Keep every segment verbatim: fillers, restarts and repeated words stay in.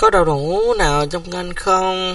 có đầu thủ nào trong kênh không?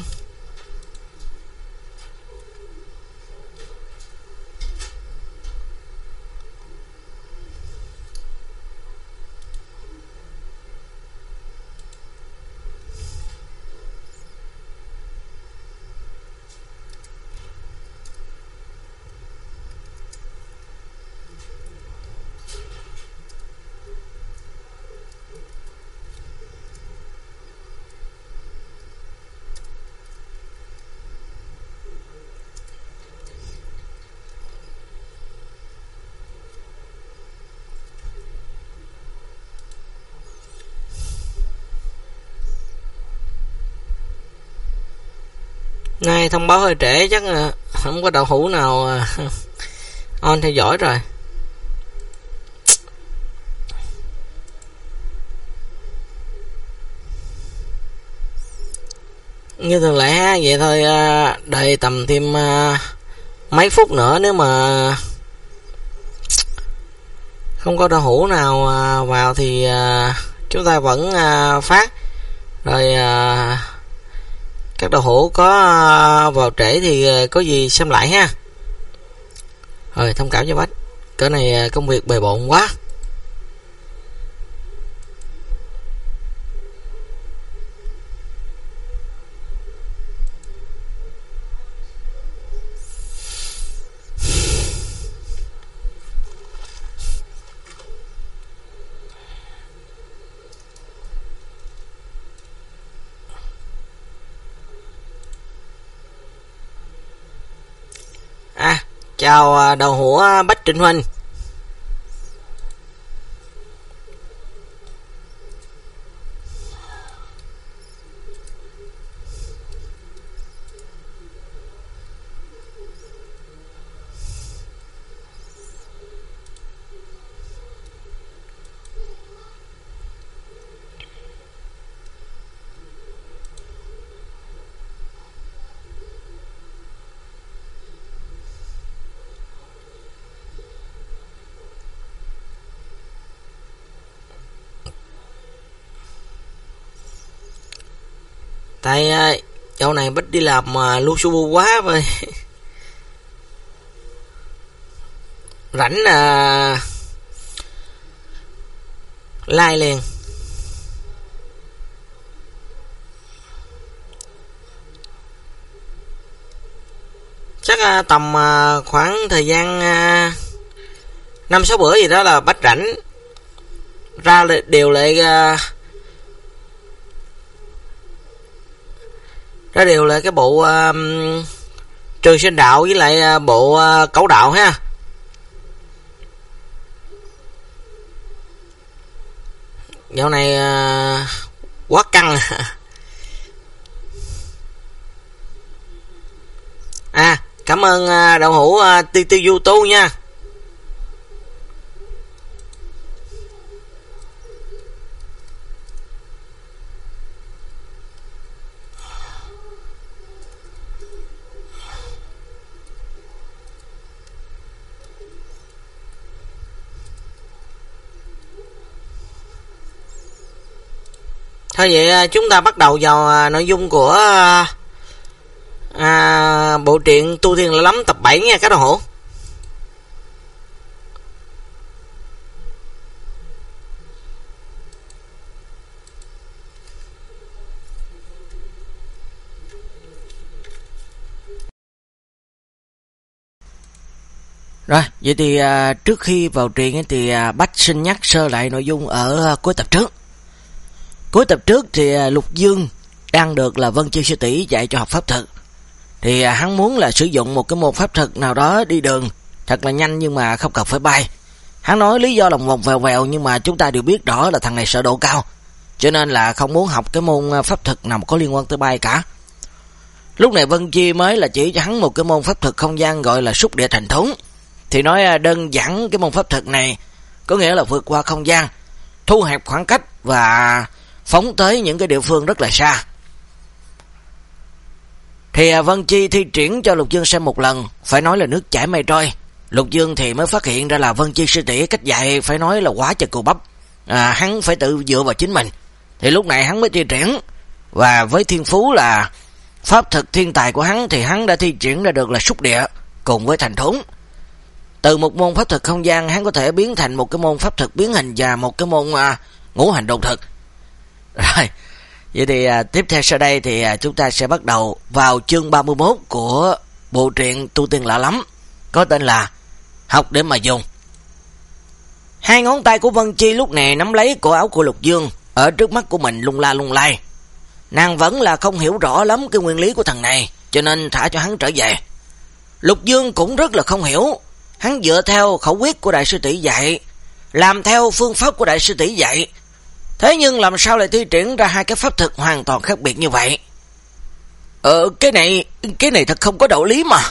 Nay thông báo hơi trễ, chắc là không có đạo hữu nào on theo dõi rồi. Như thường lệ ha, vậy thôi, đợi tầm thêm mấy phút nữa, nếu mà không có đạo hữu nào vào thì chúng ta vẫn phát. Rồi các đạo hữu có vào trễ thì có gì xem lại ha. Rồi thông cảm cho bách, cỡ này công việc bề bộn quá. À, chào đầu hữu Bách Trịnh Huỳnh. Tại dạo này Bích đi làm mà lu su bu quá rồi. Rảnh là like liền. Chắc tầm khoảng thời gian năm sáu bữa gì đó là Bách rảnh ra đều lại ra đều lại cái bộ uh, Trường Sinh Đạo với lại uh, bộ uh, Cẩu Đạo ha. Dạo này uh, quá căng. À, cảm ơn uh, đạo hữu uh, Ti Ti Du Tu nha. Thôi vậy chúng ta bắt đầu vào nội dung của à, bộ truyện Tu Thiên Lạ Lắm tập bảy nha các đạo hữu. Rồi, vậy thì à, trước khi vào truyện thì à, Bách xin nhắc sơ lại nội dung ở à, cuối tập trước. Cuối tập trước thì à, Lục Dương đang được là Vân Chi sư tỷ dạy cho học pháp thuật. Thì à, hắn muốn là sử dụng một cái môn pháp thuật nào đó đi đường thật là nhanh nhưng mà không cần phải bay. Hắn nói lý do là vòng vèo vèo, nhưng mà chúng ta đều biết rõ là thằng này sợ độ cao, cho nên là không muốn học cái môn pháp thuật nào có liên quan tới bay cả. Lúc này Vân Chi mới là chỉ cho hắn một cái môn pháp thuật không gian gọi là xúc địa thành thốn. Thì nói đơn giản cái môn pháp thuật này có nghĩa là vượt qua không gian, thu hẹp khoảng cách và phóng tới những cái địa phương rất là xa. Thì Vân Chi thi triển cho Lục Dương xem một lần, phải nói là nước chảy mây trôi. Lục Dương thì mới phát hiện ra là Vân Chi sư tỷ cách dạy phải nói là quá trời cù bắp, à, hắn phải tự dựa vào chính mình. Thì lúc này hắn mới thi triển và với thiên phú là pháp thực thiên tài của hắn thì hắn đã thi triển ra được là xúc địa cùng với thành thốn. Từ một môn pháp thực không gian hắn có thể biến thành một cái môn pháp thực biến hình và một cái môn à, ngũ hành độn thực. Rồi, vậy thì à, tiếp theo sau đây thì à, chúng ta sẽ bắt đầu vào chương ba mươi mốt của bộ truyện Tu Tiên Lạ Lắm, có tên là Học Để Mà Dùng. Hai ngón tay của Vân Chi lúc này nắm lấy cổ áo của Lục Dương, ở trước mắt của mình lung la lung lay. Nàng vẫn là không hiểu rõ lắm cái nguyên lý của thằng này, cho nên thả cho hắn trở về. Lục Dương cũng rất là không hiểu, hắn dựa theo khẩu quyết của đại sư tỷ dạy, làm theo phương pháp của đại sư tỷ dạy, thế nhưng làm sao lại thi triển ra hai cái pháp thực hoàn toàn khác biệt như vậy? Ờ, cái này, cái này thật không có đạo lý mà.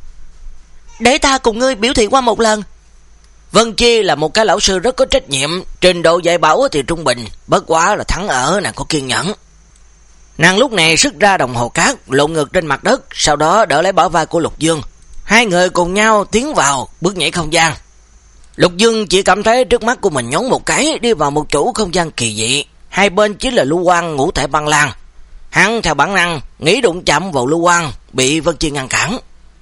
Để ta cùng ngươi biểu thị qua một lần. Vân Chi là một cái lão sư rất có trách nhiệm, trình độ dạy bảo thì trung bình, bất quá là thắng ở nàng có kiên nhẫn. Nàng lúc này xuất ra đồng hồ cát, lộn ngược trên mặt đất, sau đó đỡ lấy bả vai của Lục Dương. Hai người cùng nhau tiến vào bước nhảy không gian. Lục Dương chỉ cảm thấy trước mắt của mình nhón một cái, đi vào một chỗ không gian kỳ dị, hai bên chính là lưu quang ngũ thể băng lan. Hắn theo bản năng nghĩ đụng chạm vào lưu quang, bị Vân Chi ngăn cản.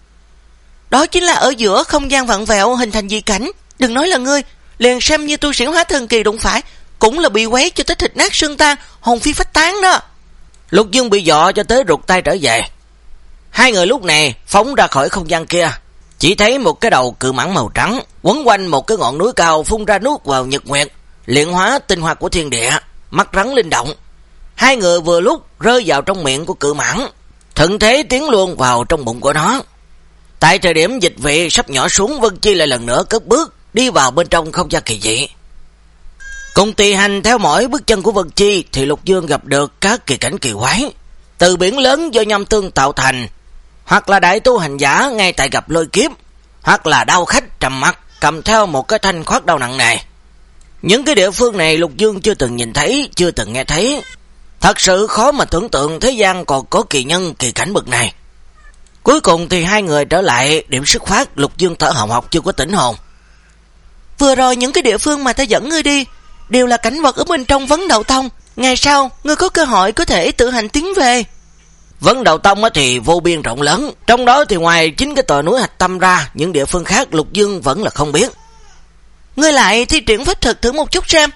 Đó chính là ở giữa không gian vặn vẹo hình thành dị cảnh, đừng nói là ngươi, liền xem như tu sĩ hóa thần kỳ đụng phải cũng là bị quấy cho tới thịt nát xương tan, hồn phi phách tán đó. Lục Dương bị dọa cho tới rụt tay trở về. Hai người lúc này phóng ra khỏi không gian kia, chỉ thấy một cái đầu cự mãng màu trắng quấn quanh một cái ngọn núi cao, phun ra nuốt vào nhật nguyệt, luyện hóa tinh hoa của thiên địa, mắt rắn linh động. Hai người vừa lúc rơi vào trong miệng của cự mãng, thuận thế tiến luôn vào trong bụng của nó. Tại thời điểm dịch vị sắp nhỏ xuống, Vân Chi lại lần nữa cất bước đi vào bên trong không gian kỳ dị. Cùng tùy hành theo mỗi bước chân của Vân Chi thì Lục Dương gặp được các kỳ cảnh kỳ quái, từ biển lớn do nhâm tương tạo thành, hoặc là đại tu hành giả ngay tại gặp lôi kiếp, hoặc là đao khách trầm mặc cầm theo một cái thanh khoát đau nặng nề. Những cái địa phương này Lục Dương chưa từng nhìn thấy, chưa từng nghe thấy, thật sự khó mà tưởng tượng thế gian còn có kỳ nhân kỳ cảnh bậc này. Cuối cùng thì hai người trở lại điểm xuất phát. Lục Dương thở hồng hộc chưa có tỉnh hồn. Vừa rồi những cái địa phương mà ta dẫn ngươi đi đều là cảnh vật ở bên trong Vấn Đạo Tông, ngày sau ngươi có cơ hội có thể tự hành tiến về. Vấn Đạo Tông thì vô biên rộng lớn, trong đó thì ngoài chính cái tòa núi Hạch Tâm ra, những địa phương khác Lục Dương vẫn là không biết. Ngươi lại thi triển pháp thực thử một chút xem.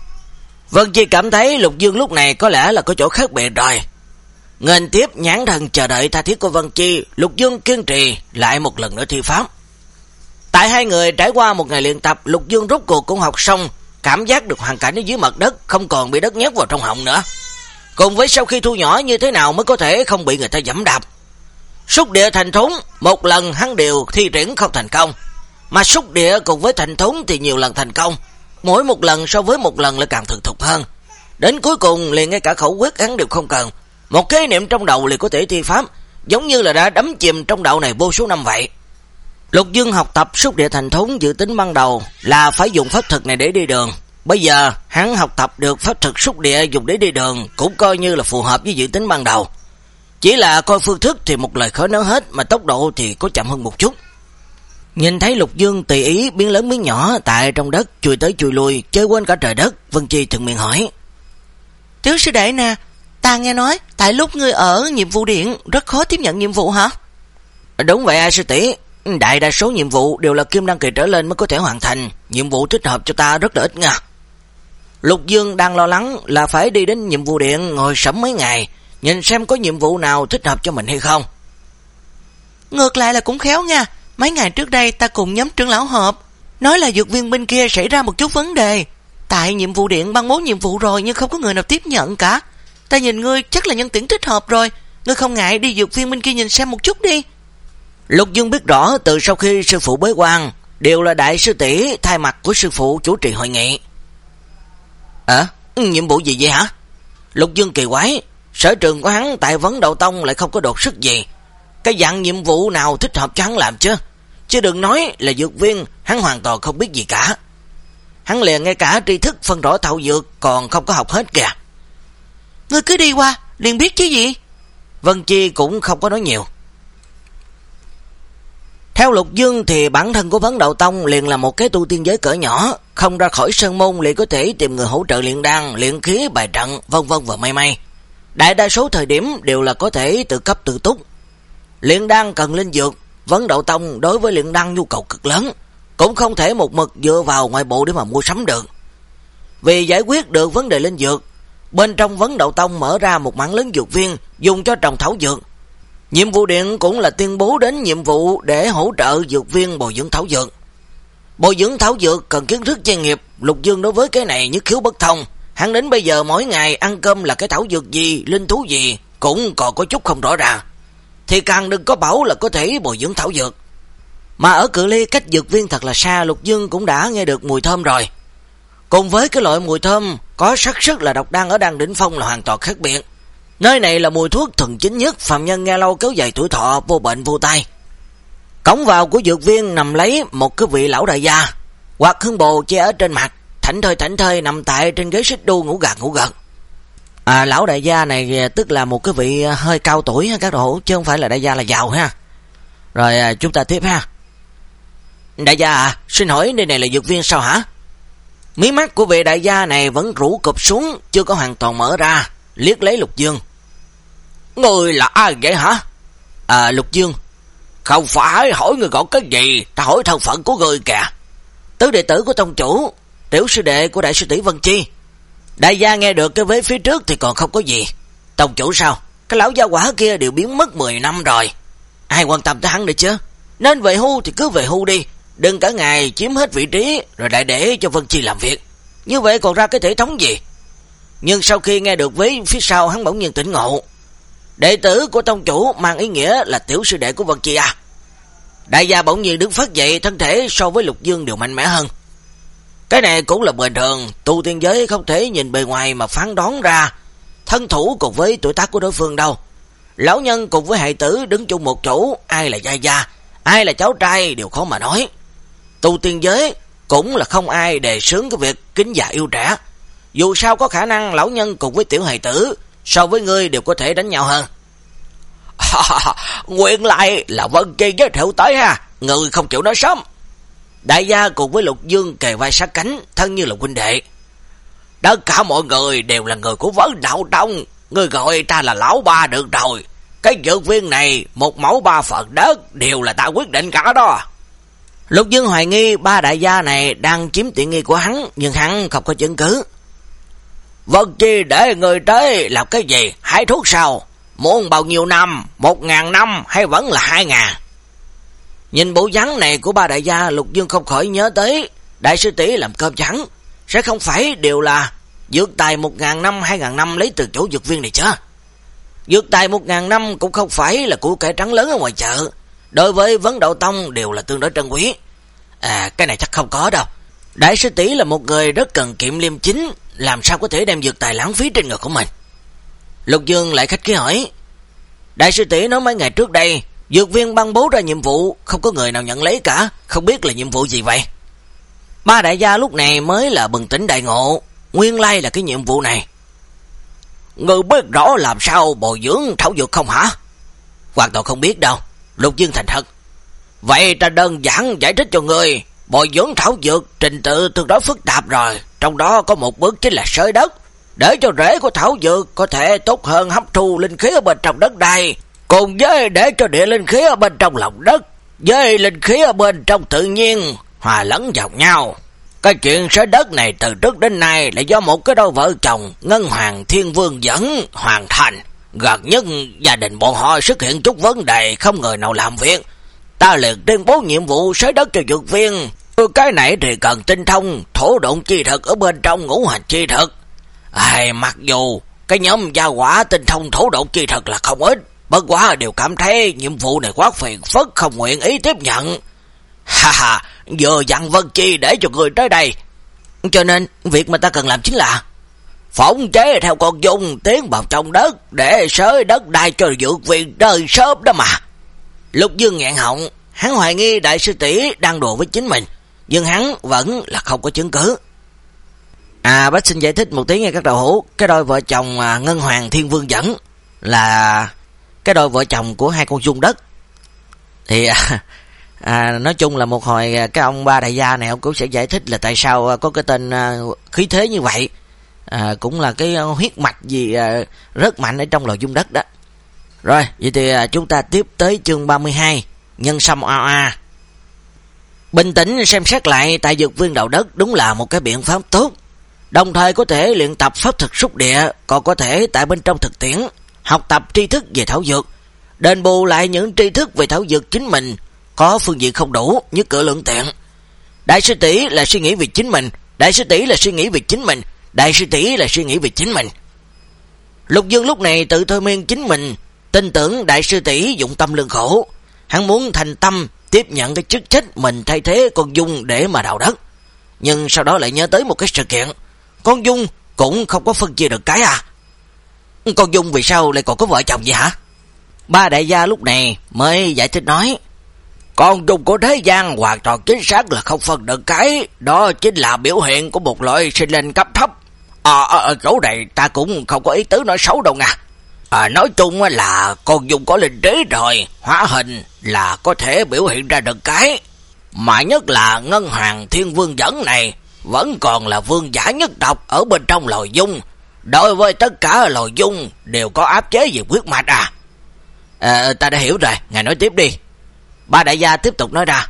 Vân Chi cảm thấy Lục Dương lúc này có lẽ là có chỗ khác biệt rồi. Nghênh tiếp nhãn thần chờ đợi tha thiết của Vân Chi, Lục Dương kiên trì lại một lần nữa thi pháp. Tại hai người trải qua một ngày luyện tập, Lục Dương rốt cuộc cũng học xong, cảm giác được hoàn cảnh ở dưới mặt đất, không còn bị đất nhét vào trong họng nữa. Cùng với sau khi thu nhỏ như thế nào mới có thể không bị người ta giẫm đạp. Xúc địa thành thốn, một lần hắn đều thi triển không thành công, mà xúc địa cùng với thành thốn thì nhiều lần thành công, mỗi một lần so với một lần lại càng thường thục hơn. Đến cuối cùng liền ngay cả khẩu quyết hắn đều không cần, một cái niệm trong đầu liền có thể thi pháp, giống như là đã đắm chìm trong đạo này vô số năm vậy. Lục Dương học tập xúc địa thành thốn dự tính ban đầu là phải dùng pháp thực này để đi đường. Bây giờ hắn học tập được pháp thực xúc địa dùng để đi đường, cũng coi như là phù hợp với dự tính ban đầu. Chỉ là coi phương thức thì một lời khó nói hết, mà tốc độ thì có chậm hơn một chút. Nhìn thấy Lục Dương tùy ý biến lớn biến nhỏ tại trong đất, chui tới chui lui, chơi quên cả trời đất, Vân Chi thuận miệng hỏi: Tiểu sư đệ nè, ta nghe nói tại lúc ngươi ở nhiệm vụ điện rất khó tiếp nhận nhiệm vụ hả? Đúng vậy, A sư tỷ, đại đa số nhiệm vụ đều là kim đăng kỳ trở lên mới có thể hoàn thành, nhiệm vụ thích hợp cho ta rất là ít nha. Lục Dương đang lo lắng là phải đi đến nhiệm vụ điện ngồi sẫm mấy ngày, nhìn xem có nhiệm vụ nào thích hợp cho mình hay không. Ngược lại là cũng khéo nha, mấy ngày trước đây ta cùng nhóm trưởng lão họp, nói là dược viên bên kia xảy ra một chút vấn đề. Tại nhiệm vụ điện ban bố nhiệm vụ rồi nhưng không có người nào tiếp nhận cả. Ta nhìn ngươi chắc là nhân tuyển thích hợp rồi, ngươi không ngại đi dược viên bên kia nhìn xem một chút đi. Lục Dương biết rõ từ sau khi sư phụ bế quan đều là đại sư tỷ thay mặt của sư phụ chủ trì hội nghị. À, nhiệm vụ gì vậy hả? Lục Dương kỳ quái, sở trường của hắn tại Vấn Đạo Tông lại không có đột xuất gì, cái dạng nhiệm vụ nào thích hợp cho hắn làm chứ? Chứ đừng nói là dược viên, hắn hoàn toàn không biết gì cả. Hắn liền ngay cả tri thức phân rõ thảo dược còn không có học hết kìa. Ngươi cứ đi qua, liền biết chứ gì. Vân Chi cũng không có nói nhiều. Theo Lục Dương thì bản thân của Vấn Đạo Tông liền là một cái tu tiên giới cỡ nhỏ, không ra khỏi sơn môn liền có thể tìm người hỗ trợ luyện đan, luyện khí, bài trận, vân vân và may may. Đại đa số thời điểm đều là có thể tự cấp tự túc. Luyện đan cần linh dược, Vấn Đậu Tông đối với luyện đan nhu cầu cực lớn, cũng không thể một mực dựa vào ngoại bộ để mà mua sắm được. Vì giải quyết được vấn đề linh dược, bên trong Vấn Đậu Tông mở ra một mảng lớn dược viên dùng cho trồng thảo dược. Nhiệm vụ điện cũng là tuyên bố đến nhiệm vụ để hỗ trợ dược viên bồi dưỡng thảo dược. Bồi dưỡng thảo dược cần kiến thức chuyên nghiệp, Lục Dương đối với cái này nhất khiếu bất thông. Hắn đến bây giờ mỗi ngày ăn cơm là cái thảo dược gì, linh thú gì cũng còn có chút không rõ ràng. Thì càng đừng có bảo là có thể bồi dưỡng thảo dược. Mà ở cự ly cách dược viên thật là xa, Lục Dương cũng đã nghe được mùi thơm rồi. Cùng với cái loại mùi thơm có xác suất là độc đan ở Đan Đỉnh Phong là hoàn toàn khác biệt. Nơi này là mùi thuốc thuần chính nhất, phàm nhân nghe lâu kéo dài tuổi thọ, vô bệnh vô tai. Cổng vào của dược viên nằm lấy một cái vị lão đại gia, hoặc hương bồ che ở trên mặt, thảnh thơi thảnh thơi nằm tại trên ghế xích đu ngủ gật ngủ gật. À, lão đại gia này tức là một cái vị hơi cao tuổi ha các đồ, chứ không phải là đại gia là giàu ha. Rồi à, chúng ta tiếp ha. Đại gia à, xin hỏi nơi này là dược viên sao hả? Mí mắt của vị đại gia này vẫn rũ cụp xuống, chưa có hoàn toàn mở ra, liếc lấy Lục Dương. Người là ai vậy hả? À, Lục Dương. Không phải hỏi người gọi cái gì, ta hỏi thân phận của người kìa. Tứ đệ tử của tông chủ, tiểu sư đệ của đại sư tỷ Vân Chi. Đại gia nghe được cái vế phía trước thì còn không có gì. Tông chủ sao? Cái lão gia quả kia đều biến mất mười năm rồi. Ai quan tâm tới hắn nữa chứ? Nên về hưu thì cứ về hưu đi, đừng cả ngày chiếm hết vị trí rồi lại để cho Vân Chi làm việc. Như vậy còn ra cái thể thống gì? Nhưng sau khi nghe được vế phía sau, hắn bỗng nhiên tỉnh ngộ. Đệ tử của tông chủ mang ý nghĩa là tiểu sư đệ của Vân Chi à? Đại gia bỗng nhiên đứng phát dậy, thân thể so với Lục Dương đều mạnh mẽ hơn. Cái này cũng là bình thường, tu tiên giới không thể nhìn bề ngoài mà phán đoán ra thân thủ cùng với tuổi tác của đối phương đâu. Lão nhân cùng với hài tử đứng chung một chỗ, ai là gia gia, ai là cháu trai đều khó mà nói. Tu tiên giới cũng là không ai đề xướng cái việc kính già yêu trẻ. Dù sao có khả năng lão nhân cùng với tiểu hài tử so với ngươi đều có thể đánh nhau hơn. Nguyên lại là Vân Chi giới thiệu tới ha, người không chịu nói sớm. Đại gia cùng với Lục Dương kề vai sát cánh, thân như là huynh đệ. Tất cả mọi người đều là người của Vấn Đậu Tông, người gọi ta là lão ba được rồi. Cái dược viên này một mẫu ba phần đất đều là ta quyết định cả đó. Lục Dương hoài nghi ba đại gia này đang chiếm tiện nghi của hắn, nhưng hắn không có chứng cứ. Vân Chi để người tới làm cái gì? Hái thuốc sao? Muốn bao nhiêu năm? Một ngàn năm hay vẫn là hai ngàn? Nhìn bộ dáng này của ba đại gia, Lục Dương không khỏi nhớ tới đại sư tỷ làm cơm trắng. Sẽ không phải đều là dược tài một ngàn năm, hai ngàn năm lấy từ chỗ dược viên này chứ? Dược tài một ngàn năm cũng không phải là của cải trắng lớn ở ngoài chợ. Đối với Vấn Đậu Tông đều là tương đối trân quý. À, cái này chắc không có đâu. Đại sư tỷ là một người rất cần kiệm liêm chính, làm sao có thể đem dược tài lãng phí trên người của mình? Lục Dương lại khách khí hỏi. Đại sư tỷ nói mấy ngày trước đây, dược viên ban bố ra nhiệm vụ, không có người nào nhận lấy cả, không biết là nhiệm vụ gì vậy? Ba đại gia lúc này mới là bừng tỉnh đại ngộ, nguyên lai là cái nhiệm vụ này. Người biết rõ làm sao bồi dưỡng thảo dược không hả? Hoàn toàn không biết đâu, Lục Dương thành thật. Vậy ta đơn giản giải thích cho người, bồi dưỡng thảo dược trình tự tương đối phức tạp rồi, trong đó có một bước chính là xới đất, để cho rễ của thảo dược có thể tốt hơn hấp thu linh khí ở bên trong đất đai, cùng với để cho địa linh khí ở bên trong lòng đất với linh khí ở bên trong tự nhiên hòa lẫn vào nhau. Cái chuyện xới đất này từ trước đến nay là do một cái đôi vợ chồng Ngân Hoàng Thiên Vương dẫn hoàn thành. Gần nhất gia đình bọn họ xuất hiện chút vấn đề, không người nào làm việc. Ta liền tuyên bố nhiệm vụ xới đất cho dược viên. Cái này thì cần tinh thông thổ độn chi thực ở bên trong ngũ hành chi thực. Ai, mặc dù cái nhóm gia quả tinh thông thổ độn chi thực là không ít, bất quá đều cảm thấy nhiệm vụ này quá phiền phức, không nguyện ý tiếp nhận. Ha ha, vừa dặn Vân Chi để cho người tới đây. Cho nên việc mà ta cần làm chính là phóng chế theo con dung tiến vào trong đất để xới đất đai cho dược viên rơi sớm đó mà. Lục Dương nghẹn họng, hắn hoài nghi đại sư tỷ đang đùa với chính mình, nhưng hắn vẫn là không có chứng cứ. À, bác xin giải thích một tí nghe các đầu hữu. Cái đôi vợ chồng Ngân Hoàng Thiên Vương dẫn là cái đôi vợ chồng của hai con dung đất. Thì à, nói chung là một hồi cái ông ba đại gia này ông cũng sẽ giải thích là tại sao có cái tên khí thế như vậy. À, cũng là cái huyết mạch gì à, rất mạnh ở trong lò dung đất đó. Rồi, vậy thì à, chúng ta tiếp tới chương ba mươi hai, nhân sâm oa oa. Bình tĩnh xem xét lại, tại dược viên đầu đất đúng là một cái biện pháp tốt. Đồng thời có thể luyện tập pháp thực xúc địa, còn có thể tại bên trong thực tiễn học tập tri thức về thảo dược, đền bù lại những tri thức về thảo dược chính mình có phương diện không đủ, như cửa lượng tiện. Đại sư tỷ là suy nghĩ về chính mình, đại sư tỷ là suy nghĩ về chính mình, đại sư tỷ là suy nghĩ về chính mình. Lục Dương lúc này tự thôi miên chính mình, tin tưởng đại sư tỷ dụng tâm lương khổ, hắn muốn thành tâm tiếp nhận cái chức trách mình thay thế con Dung để mà đào đất. Nhưng sau đó lại nhớ tới một cái sự kiện, con Dung cũng không có phân chia được cái à. Con Dung vì sao lại còn có vợ chồng vậy hả? Ba đại gia lúc này mới giải thích nói, con Dung của thế gian hoàn toàn chính xác là không phân được cái, đó chính là biểu hiện của một loại sinh linh cấp thấp. Ờ, à, à, chỗ này ta cũng không có ý tứ nói xấu đâu nha. À, nói chung là con Dung có linh trí rồi, hóa hình là có thể biểu hiện ra được cái. Mà nhất là Ngân Hoàng Thiên Vương Dẫn này vẫn còn là vương giả nhất tộc ở bên trong lò Dung. Đối với tất cả lò Dung đều có áp chế về huyết mạch à. À, ta đã hiểu rồi, ngài nói tiếp đi. Ba đại gia tiếp tục nói ra,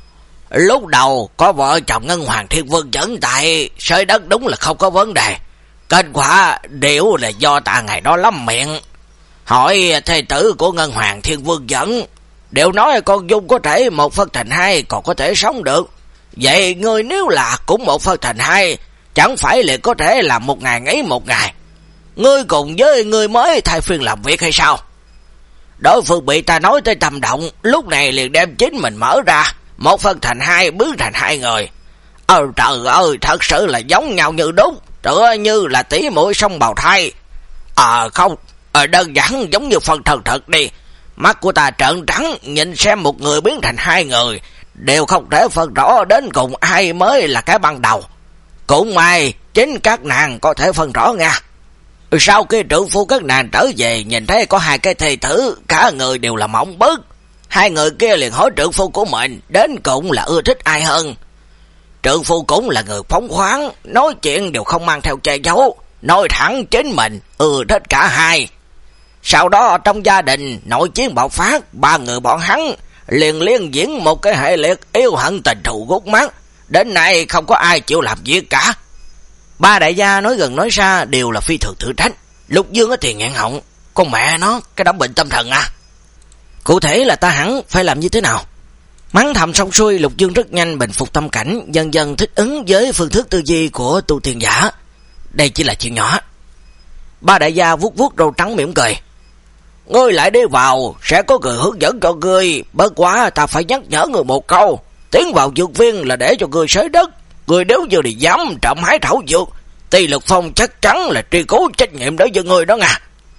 lúc đầu có vợ chồng Ngân Hoàng Thiên Vương Dẫn tại sới đất đúng là không có vấn đề. Kết quả đều là do ta ngày đó lắm miệng hỏi thê tử của Ngân Hoàng Thiên Vương Dẫn, đều nói con Dung có thể một phân thành hai còn có thể sống được. Vậy ngươi nếu là cũng một phân thành hai, chẳng phải liền có thể làm một ngày nghỉ một ngày. Ngươi cùng với ngươi mới thay phiên làm việc hay sao? Đối phương bị ta nói tới tâm động, lúc này liền đem chính mình mở ra, một phân thành hai, biến thành hai người. Ờ trời ơi, thật sự là giống nhau như đúc, tựa như là tỷ muội song bào thai. Ờ à, không, à, đơn giản giống như phần thần thật đi. Mắt của ta trợn trắng, nhìn xem một người biến thành hai người, đều không thể phân rõ đến cùng ai mới là cái ban đầu. Cũng may, chính các nàng có thể phân rõ nha. Sau khi trưởng phu các nàng trở về, nhìn thấy có hai cái thê tử, cả người đều là mỏng bức. Hai người kia liền hỏi trưởng phu của mình, đến cùng là ưa thích ai hơn. Trưởng phu cũng là người phóng khoáng, nói chuyện đều không mang theo che giấu, nói thẳng chính mình ưa thích cả hai. Sau đó trong gia đình nội chiến bạo phát, ba người bọn hắn liền liên diễn một cái hệ liệt yêu hận tình thù gút mắt, đến nay không có ai chịu làm việc cả. Ba đại gia nói gần nói xa đều là phi thường thử trách. Lục Dương thì nghẹn họng, con mẹ nó, cái đám bệnh tâm thần à. Cụ thể là ta hẳn phải làm như thế nào? Mắng thầm xong xuôi, Lục Dương rất nhanh bình phục tâm cảnh, dần dần thích ứng với phương thức tư duy của tu tiên giả. Đây chỉ là chuyện nhỏ. Ba đại gia vuốt vuốt râu trắng mỉm cười. Ngươi lại đi vào, sẽ có người hướng dẫn cho ngươi, bất quá ta phải nhắc nhở người một câu, tiến vào dược viên là để cho ngươi xới đất. Người nếu như đi dám trộm hái thảo dược, Ti Lực Phong chắc chắn là truy cứu trách nhiệm đối với người đó nha.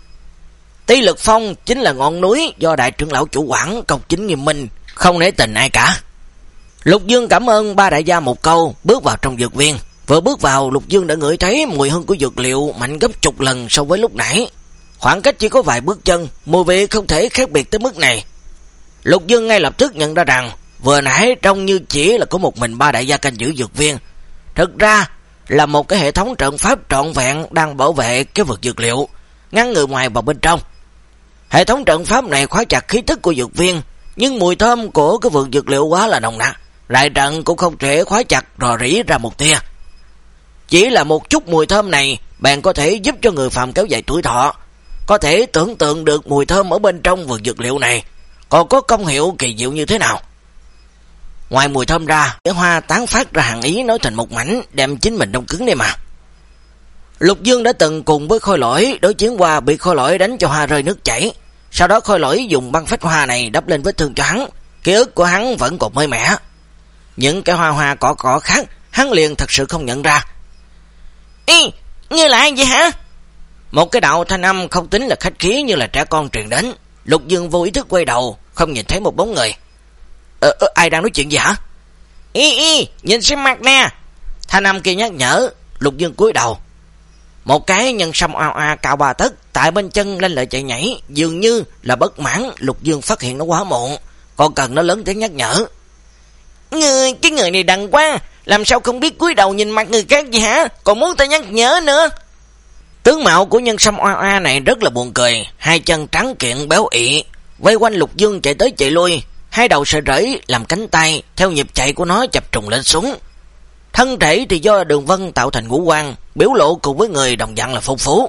Ti Lực Phong chính là ngọn núi do đại trưởng lão chủ quản, công chính nghiêm minh, không nể tình ai cả. Lục Dương cảm ơn ba đại gia một câu, bước vào trong dược viên. Vừa bước vào, Lục Dương đã ngửi thấy mùi hương của dược liệu mạnh gấp chục lần so với lúc nãy. Khoảng cách chỉ có vài bước chân, mùi vị không thể khác biệt tới mức này. Lục Dương ngay lập tức nhận ra rằng vừa nãy trông như chỉ là có một mình ba đại gia canh giữ dược viên, thực ra là một cái hệ thống trận pháp trọn vẹn đang bảo vệ cái vực dược liệu, ngăn người ngoài vào bên trong. Hệ thống trận pháp này khóa chặt khí tức của dược viên, nhưng mùi thơm của cái vực dược liệu quá là nồng nặc, lại trận cũng không thể khóa chặt rò rỉ ra một tia. Chỉ là một chút mùi thơm này bạn có thể giúp cho người phàm kéo dài tuổi thọ. Có thể tưởng tượng được mùi thơm ở bên trong vườn dược liệu này còn có công hiệu kỳ diệu như thế nào. Ngoài mùi thơm ra, cái hoa tán phát ra hàn ý nói thành một mảnh, đem chính mình đông cứng đây mà. Lục Dương đã từng cùng với Khôi Lỗi đối chiến qua, bị Khôi Lỗi đánh cho hoa rơi nước chảy. Sau đó Khôi Lỗi dùng băng phách hoa này đắp lên vết thương cho hắn, ký ức của hắn vẫn còn mới mẻ. Những cái hoa hoa cỏ cỏ khác hắn liền thật sự không nhận ra. Ê, như là ai vậy hả? Một cái đạo thanh âm không tính là khách khí như là trẻ con truyền đến. Lục Dương vô ý thức quay đầu, không nhìn thấy một bóng người. Ờ, ờ ai đang nói chuyện gì hả? Y y, nhìn xem mặt nè. Thanh âm kia nhắc nhở. Lục Dương cúi đầu. Một cái nhân sâm oa oa cao ba tấc tại bên chân lên lại chạy nhảy, dường như là bất mãn. Lục Dương phát hiện nó quá muộn, còn cần nó lớn tiếng nhắc nhở. Người, cái người này đần quá, làm sao không biết cúi đầu nhìn mặt người khác gì hả? Còn muốn ta nhắc nhở nữa. Tướng mạo của nhân sâm oa oa này rất là buồn cười, hai chân trắng kiện béo ị, vây quanh Lục Dương chạy tới chạy lui, hai đầu sợi rễ làm cánh tay, theo nhịp chạy của nó chập trùng lên xuống. Thân thể thì do đường vân tạo thành ngũ quan, biểu lộ cùng với người đồng dạng là phong phú.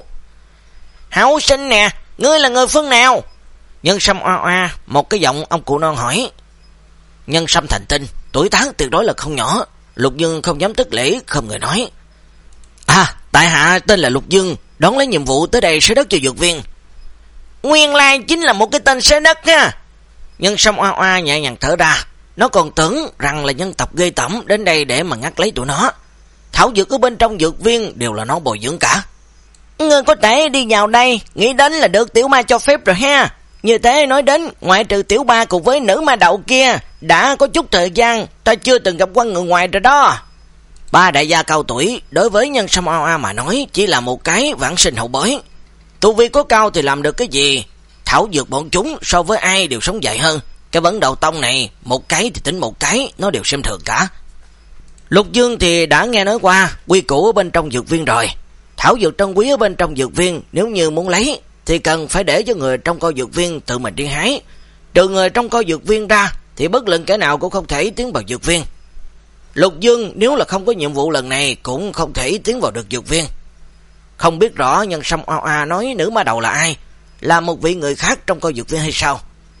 Hảo sinh nè, ngươi là người phương nào? Nhân sâm oa oa, một cái giọng ông cụ non hỏi. Nhân sâm thành tinh, tuổi tác tuyệt đối là không nhỏ. Lục Dương không dám thất lễ, không người nói. À, tại hạ tên là Lục Dương, đón lấy nhiệm vụ tới đây xới đất cho dược viên. Nguyên lai chính là một cái tên xới đất ha. Nhân sâm oa oa nhẹ nhàng thở ra, nó còn tưởng rằng là nhân tộc ghê tởm đến đây để mà ngắt lấy tụi nó. Thảo dược ở bên trong dược viên đều là nó bồi dưỡng cả. Ngươi có thể đi vào đây, nghĩ đến là được tiểu ma cho phép rồi ha. Như thế nói đến, ngoại trừ tiểu ba cùng với nữ ma đậu kia, đã có chút thời gian, ta chưa từng gặp qua người ngoài rồi đó. Ba đại gia cao tuổi, đối với nhân sâm oa oa mà nói, chỉ là một cái vãng sinh hậu bối. Tu vi có cao thì làm được cái gì? Thảo dược bọn chúng so với ai đều sống dài hơn. Cái vấn đầu tông này, một cái thì tính một cái, nó đều xem thường cả. Lục Dương thì đã nghe nói qua quy củ ở bên trong dược viên rồi. Thảo dược trân quý ở bên trong dược viên, nếu như muốn lấy thì cần phải để cho người trong coi dược viên tự mình đi hái. Trừ người trong coi dược viên ra thì bất luận kẻ nào cũng không thể tiến vào dược viên. Lục Dương nếu là không có nhiệm vụ lần này cũng không thể tiến vào được dược viên. Không biết rõ nhân sâm oa oa nói nữ ma đầu là ai, là một vị người khác trong coi dược viên hay sao?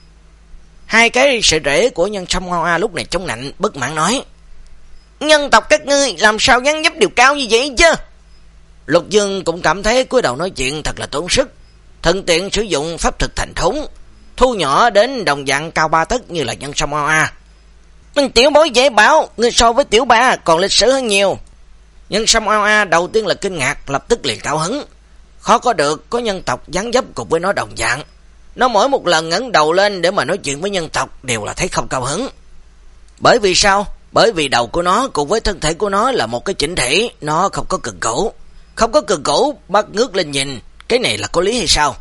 Hai cái sợi rễ của nhân sâm oa oa lúc này chống nạnh bất mãn nói. Nhân tộc các ngươi làm sao dáng dấp điều cao như vậy chứ? Lục Dương cũng cảm thấy cúi đầu nói chuyện thật là tốn sức, thuận tiện sử dụng pháp thực thành thúng, thu nhỏ đến đồng dạng cao ba tấc như là nhân sâm oa oa. Tiểu bối dễ bảo, người so với tiểu ba còn lịch sử hơn nhiều. Nhân sâm oa oa đầu tiên là kinh ngạc, lập tức liền cao hứng. Khó có được có nhân tộc dáng dấp cùng với nó đồng dạng. Nó mỗi một lần ngẩng đầu lên để mà nói chuyện với nhân tộc đều là thấy không cao hứng. Bởi vì sao? Bởi vì đầu của nó cùng với thân thể của nó là một cái chỉnh thể, nó không có cần cổ. Không có cần cổ, bắt ngước lên nhìn, cái này là có lý hay sao?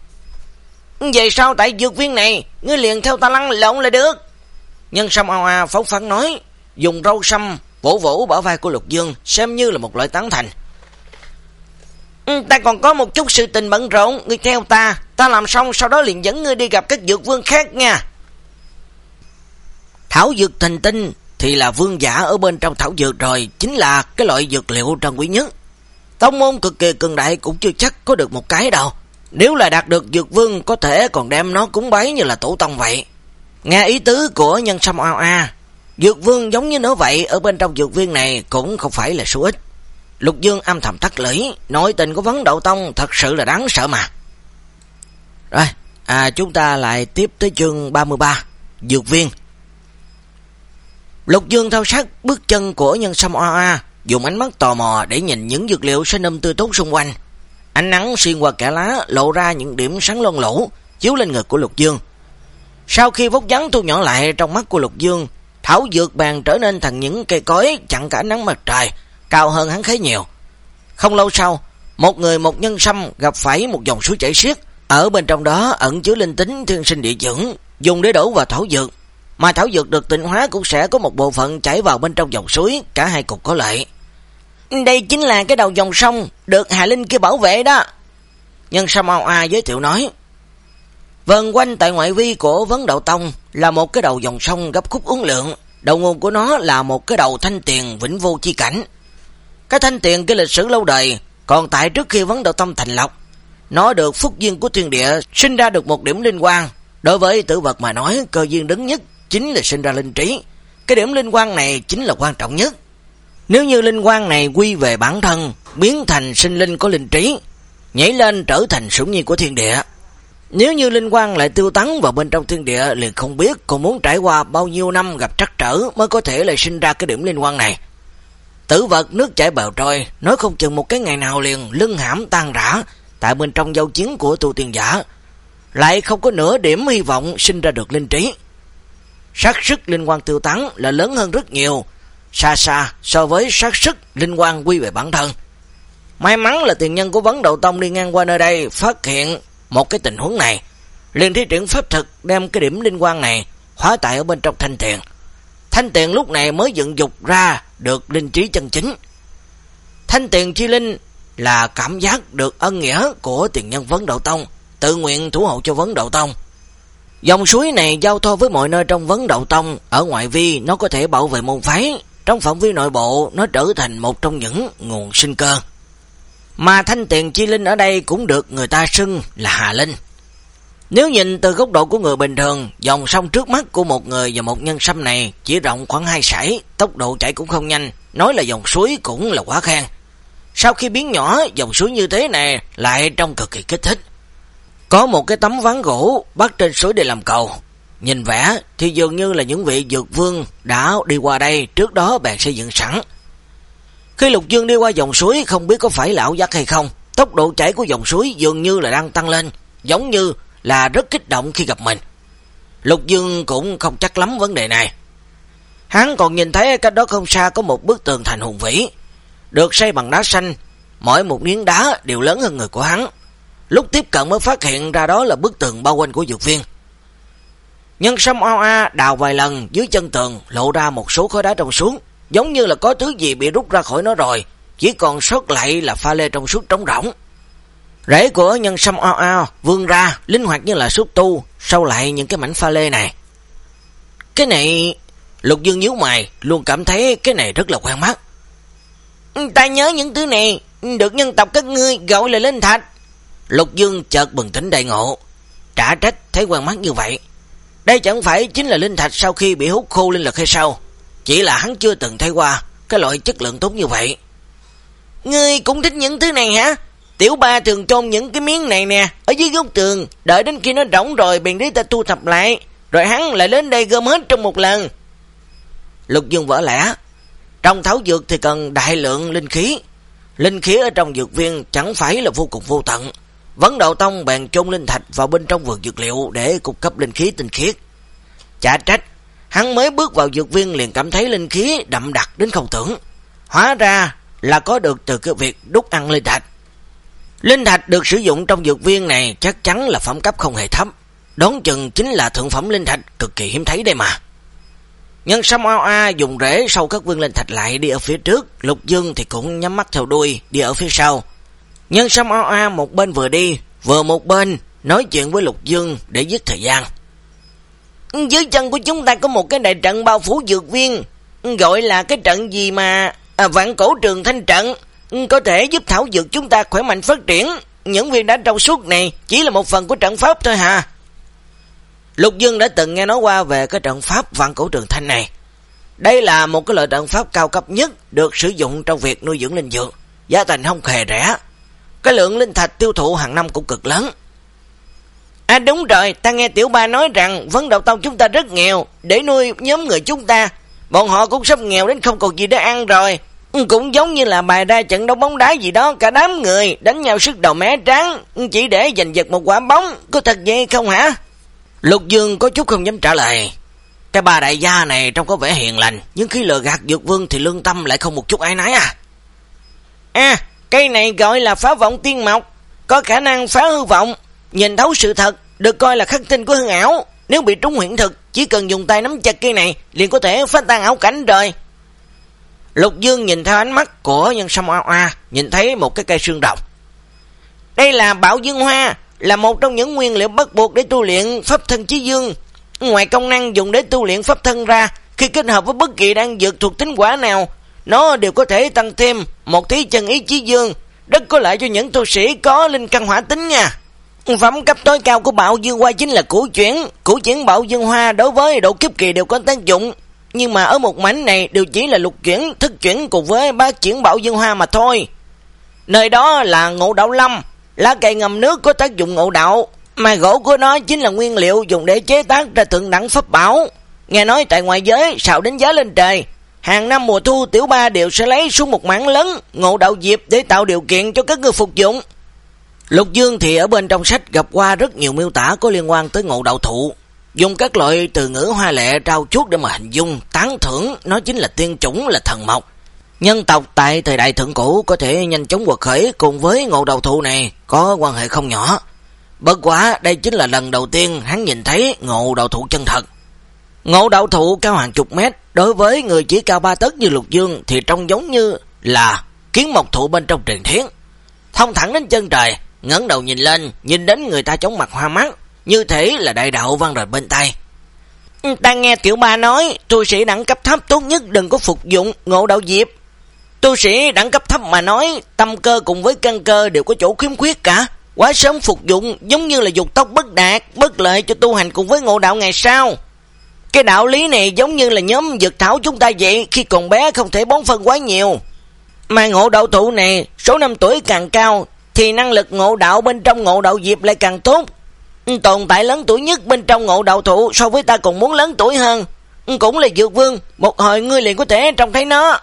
Vậy sao tại dược viên này, ngươi liền theo ta lăn lộn là được. Nhân sâm oa oa phóng phán nói, dùng râu sâm vỗ vỗ bả vai của Lục Dương, xem như là một loại tán thành. Ta còn có một chút sự tình bận rộn, ngươi theo ta, ta làm xong sau đó liền dẫn ngươi đi gặp các dược vương khác nha. Thảo dược thành tinh thì là vương giả ở bên trong thảo dược rồi, chính là cái loại dược liệu trân quý nhất. Tông môn cực kỳ cường đại cũng chưa chắc có được một cái đâu. Nếu là đạt được dược vương có thể còn đem nó cúng bái như là tổ tông vậy. Nghe ý tứ của nhân sâm oa oa, dược vương giống như nó vậy ở bên trong dược viên này cũng không phải là số ít. Lục Dương âm thầm thắt lưỡi, nội tình của vấn đậu tông thật sự là đáng sợ mà. Rồi, à, chúng ta lại tiếp tới chương ba mươi ba, dược viên. Lục Dương theo sát bước chân của nhân sâm oa oa, dùng ánh mắt tò mò để nhìn những dược liệu xanh um tươi tốt xung quanh. Ánh nắng xuyên qua kẽ lá lộ ra những điểm sáng loang lổ, chiếu lên ngực của Lục Dương. Sau khi vóc dáng thu nhỏ lại trong mắt của Lục Dương, thảo dược bàn trở nên thành những cây cối chặn cả nắng mặt trời, cao hơn hắn khá nhiều. Không lâu sau, một người một nhân sâm gặp phải một dòng suối chảy xiết, ở bên trong đó ẩn chứa linh tính thiên sinh địa dưỡng, dùng để đổ vào thảo dược, mà thảo dược được tịnh hóa cũng sẽ có một bộ phận chảy vào bên trong dòng suối, cả hai cục có lợi. Đây chính là cái đầu dòng sông được Hà Linh kia bảo vệ đó. Nhân sâm oa oa giới thiệu nói. Vần quanh tại ngoại vi của vấn đậu tông là một cái đầu dòng sông gấp khúc uốn lượn, đầu nguồn của nó là một cái đầu thanh tiền vĩnh vô chi cảnh. Cái thanh tiền cái lịch sử lâu đời, còn tại trước khi vấn đậu tông thành lập, nó được phúc duyên của thiên địa sinh ra được một điểm linh quang. Đối với tử vật mà nói, cơ duyên đứng nhất chính là sinh ra linh trí. Cái điểm linh quang này chính là quan trọng nhất. Nếu như linh quang này quy về bản thân, biến thành sinh linh có linh trí, nhảy lên trở thành sủng nhi của thiên địa. Nếu như linh quang lại tiêu tán vào bên trong thiên địa, liền không biết còn muốn trải qua bao nhiêu năm gặp trắc trở mới có thể lại sinh ra cái điểm linh quang này. Tử vật nước chảy bèo trôi, nói không chừng một cái ngày nào liền lưng hãm tan rã tại bên trong giao chiến của tu tiên giả, lại không có nửa điểm hy vọng sinh ra được linh trí. Xác sức linh quang tiêu tán là lớn hơn rất nhiều, xa xa so với xác sức linh quang quy về bản thân. May mắn là tiền nhân của vấn đậu tông đi ngang qua nơi đây phát hiện một cái tình huống này, liền thi triển pháp thực đem cái điểm linh quang này hóa tại ở bên trong thanh tiền. Thanh tiền lúc này mới dựng dục ra được linh trí chân chính. Thanh tiền chi linh là cảm giác được ân nghĩa của tiền nhân Vấn Đậu Tông, tự nguyện thủ hộ cho Vấn Đậu Tông. Dòng suối này giao thoa với mọi nơi trong Vấn Đậu Tông, ở ngoại vi nó có thể bảo vệ môn phái, trong phạm vi nội bộ nó trở thành một trong những nguồn sinh cơ. Mà thanh tiền chi linh ở đây cũng được người ta xưng là Hà Linh. Nếu nhìn từ góc độ của người bình thường, dòng sông trước mắt của một người và một nhân sâm này chỉ rộng khoảng hai sải, tốc độ chảy cũng không nhanh, nói là dòng suối cũng là quá khen. Sau khi biến nhỏ, dòng suối như thế này lại trông cực kỳ kích thích. Có một cái tấm ván gỗ bắt trên suối để làm cầu. Nhìn vẽ thì dường như là những vị dược vương đã đi qua đây trước đó bèn xây dựng sẵn. Khi Lục Dương đi qua dòng suối, không biết có phải là ảo giác hay không, tốc độ chảy của dòng suối dường như là đang tăng lên, giống như là rất kích động khi gặp mình. Lục Dương cũng không chắc lắm vấn đề này. Hắn còn nhìn thấy cách đó không xa có một bức tường thành hùng vĩ, được xây bằng đá xanh, mỗi một miếng đá đều lớn hơn người của hắn. Lúc tiếp cận mới phát hiện ra đó là bức tường bao quanh của dược viên. Nhân sâm ao a đào vài lần dưới chân tường, lộ ra một số khối đá trong suốt, giống như là có thứ gì bị rút ra khỏi nó rồi, chỉ còn sót lại là pha lê trong suốt trống rỗng. Rễ của nhân sâm ao ao vươn ra, linh hoạt như là xúc tu, sâu lại những cái mảnh pha lê này. Cái này, Lục Dương nhíu mày, luôn cảm thấy cái này rất là quen mắt. Ta nhớ những thứ này, được nhân tộc các ngươi gọi là linh thạch. Lục Dương chợt bừng tỉnh đại ngộ, trả trách thấy quen mắt như vậy. Đây chẳng phải chính là linh thạch sau khi bị hút khô linh lực hay sao? Chỉ là hắn chưa từng thấy qua cái loại chất lượng tốt như vậy. Ngươi cũng thích những thứ này hả? Tiểu ba thường chôn những cái miếng này nè ở dưới góc tường, đợi đến khi nó rỗng rồi bèn để ta thu thập lại, rồi hắn lại đến đây gom hết trong một lần. Lục Dương vỡ lẽ, trong thảo dược thì cần đại lượng linh khí. Linh khí ở trong dược viên chẳng phải là vô cùng vô tận. Vấn Đậu Tông bèn chôn linh thạch vào bên trong vườn dược liệu để cung cấp linh khí tinh khiết. Chả trách, hắn mới bước vào dược viên liền cảm thấy linh khí đậm đặc đến không tưởng. Hóa ra là có được từ cái việc đúc ăn linh thạch. Linh thạch được sử dụng trong dược viên này chắc chắn là phẩm cấp không hề thấp, đoán chừng chính là thượng phẩm linh thạch cực kỳ hiếm thấy đây mà. Nhân sâm ao a dùng rễ sâu các viên linh thạch lại đi ở phía trước, Lục Dương thì cũng nhắm mắt theo đuôi đi ở phía sau. Nhân sâm ao a một bên vừa đi, vừa một bên nói chuyện với Lục Dương để giết thời gian. Dưới chân của chúng ta có một cái đại trận bao phủ dược viên, gọi là cái trận gì mà à, Vạn Cổ Trường Thanh trận, có thể giúp thảo dược chúng ta khỏe mạnh phát triển. Những viên đá trong suốt này chỉ là một phần của trận pháp thôi hả? Lục Dương đã từng nghe nói qua về cái trận pháp Vạn Cổ Trường Thanh này. Đây là một cái loại trận pháp cao cấp nhất được sử dụng trong việc nuôi dưỡng linh dược, giá thành không hề rẻ. Cái lượng linh thạch tiêu thụ hàng năm cũng cực lớn. À đúng rồi, ta nghe tiểu ba nói rằng Vấn Đậu Tông chúng ta rất nghèo, để nuôi nhóm người chúng ta, bọn họ cũng sắp nghèo đến không còn gì để ăn rồi. Cũng giống như là bày ra trận đấu bóng đá gì đó, cả đám người đánh nhau sức đầu mé trắng, chỉ để giành giật một quả bóng, có thật vậy không hả? Lục Dương có chút không dám trả lời. Cái bà đại gia này trông có vẻ hiền lành, nhưng khi lừa gạt dược vương thì lương tâm lại không một chút áy náy à. À, cây này gọi là phá vọng tiên mộc, có khả năng phá hư vọng, nhìn thấu sự thật, được coi là khắc tinh của hư ảo. Nếu bị trúng huyễn thực, chỉ cần dùng tay nắm chặt cây này liền có thể phá tan ảo cảnh rồi. Lục Dương nhìn theo ánh mắt của nhân sâm ao a, nhìn thấy một cái cây xương rồng. Đây là Bạo Dương Hoa, là một trong những nguyên liệu bắt buộc để tu luyện pháp thân chí dương. Ngoài công năng dùng để tu luyện pháp thân ra, khi kết hợp với bất kỳ đan dược thuộc tính quả nào, nó đều có thể tăng thêm một tí chân ý chí dương, rất có lợi cho những tu sĩ có linh căn hỏa tính nha. Phẩm cấp tối cao của Bạo Dương Hoa chính là cửu chuyển. Cửu chuyển Bạo Dương Hoa đối với độ kiếp kỳ đều có tác dụng, nhưng mà ở một mảnh này đều chỉ là lục chuyển, thức chuyển cùng với bát chuyển Bạo Dương Hoa mà thôi. Nơi đó là Ngộ Đạo Lâm, lá cây ngầm nước có tác dụng ngộ đạo, mà gỗ của nó chính là nguyên liệu dùng để chế tác ra thượng đẳng pháp bảo. Nghe nói tại ngoại giới xạo đến giá lên trời, hàng năm mùa thu tiểu ba đều sẽ lấy xuống một mảng lớn ngộ đạo diệp để tạo điều kiện cho các ngươi phục dụng. Lục Dương thì ở bên trong sách gặp qua rất nhiều miêu tả có liên quan tới ngộ đạo thụ, dùng các loại từ ngữ hoa lệ trao chuốt để mà hình dung, tán thưởng nó chính là tiên chủng, là thần mộc. Nhân tộc tại thời đại thượng cổ có thể nhanh chóng quật khởi cùng với ngộ đạo thụ này có quan hệ không nhỏ. Bất quá đây chính là lần đầu tiên hắn nhìn thấy ngộ đạo thụ chân thật. Ngộ đạo thụ cao hàng chục mét, đối với người chỉ cao ba tấc như Lục Dương thì trông giống như là kiến mộc thụ bên trong truyền thuyết. thông thẳng đến chân trời, ngẩng đầu nhìn lên, nhìn đến người ta chóng mặt hoa mắt, như thế là đại đạo vang rồi bên tai. Ta nghe tiểu ba nói, tu sĩ đẳng cấp thấp tốt nhất đừng có phục dụng ngộ đạo diệp. Tu sĩ đẳng cấp thấp mà nói, tâm cơ cùng với căn cơ đều có chỗ khiếm khuyết cả. Quá sớm phục dụng giống như là dục tốc bất đạt, bất lợi cho tu hành cùng với ngộ đạo ngày sau. Cái đạo lý này giống như là nhóm dược thảo chúng ta vậy, khi còn bé không thể bón phân quá nhiều. Mà ngộ đạo thụ này, số năm tuổi càng cao, thì năng lực ngộ đạo bên trong ngộ đạo diệp lại càng tốt. Tồn tại lớn tuổi nhất bên trong ngộ đạo thụ so với ta còn muốn lớn tuổi hơn. Cũng là dược vương, một hồi ngươi liền có thể trông thấy nó.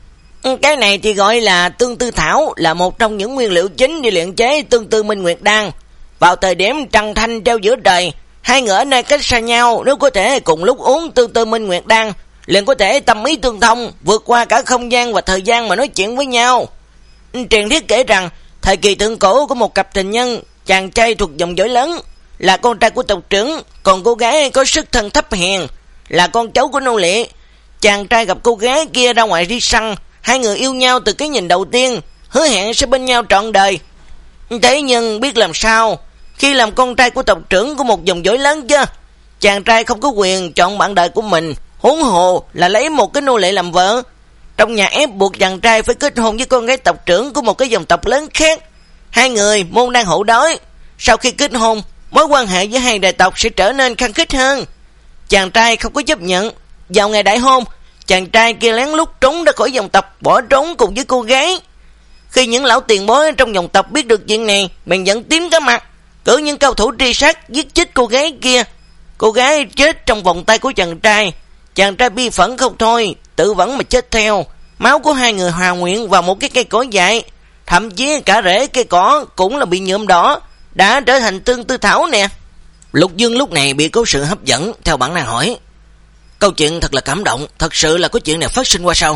Cái này thì gọi là tương tư thảo, là một trong những nguyên liệu chính để luyện chế tương tư minh nguyệt đan. Vào thời điểm trăng thanh treo giữa trời, hai người ở nơi cách xa nhau, nếu có thể cùng lúc uống tương tư minh nguyệt đan, liền có thể tâm ý tương thông, vượt qua cả không gian và thời gian mà nói chuyện với nhau. Truyền thuyết kể rằng, thời kỳ thượng cổ có một cặp tình nhân, chàng trai thuộc dòng dõi lớn, là con trai của tộc trưởng, còn cô gái có sức thân thấp hèn, là con cháu của nô lệ. Chàng trai gặp cô gái kia ra ngoài đi săn, hai người yêu nhau từ cái nhìn đầu tiên, hứa hẹn sẽ bên nhau trọn đời. Thế nhưng biết làm sao, khi làm con trai của tộc trưởng của một dòng dõi lớn chứ, chàng trai không có quyền chọn bạn đời của mình, huống hồ là lấy một cái nô lệ làm vợ. Trong nhà ép buộc chàng trai phải kết hôn với con gái tộc trưởng của một cái dòng tộc lớn khác. Hai người môn đang hậu đói. Sau khi kết hôn, mối quan hệ với hai đại tộc sẽ trở nên khăng khít hơn. Chàng trai không có chấp nhận. Vào ngày đại hôn, chàng trai kia lén lút trốn ra khỏi dòng tộc, bỏ trốn cùng với cô gái. Khi những lão tiền bối trong dòng tộc biết được chuyện này, bèn giận tím cả mặt, cử những cao thủ truy sát giết chết cô gái kia. Cô gái chết trong vòng tay của chàng trai. Chàng trai bi phẫn không thôi, tự vẫn mà chết theo. Máu của hai người hòa nguyện vào một cái cây cỏ dại, thậm chí cả rễ cây cỏ cũng là bị nhuộm đỏ, đã trở thành tương tư thảo nè. Lục Dương lúc này bị có sự hấp dẫn, theo bản năng hỏi: câu chuyện thật là cảm động, thật sự là có chuyện này phát sinh qua sao?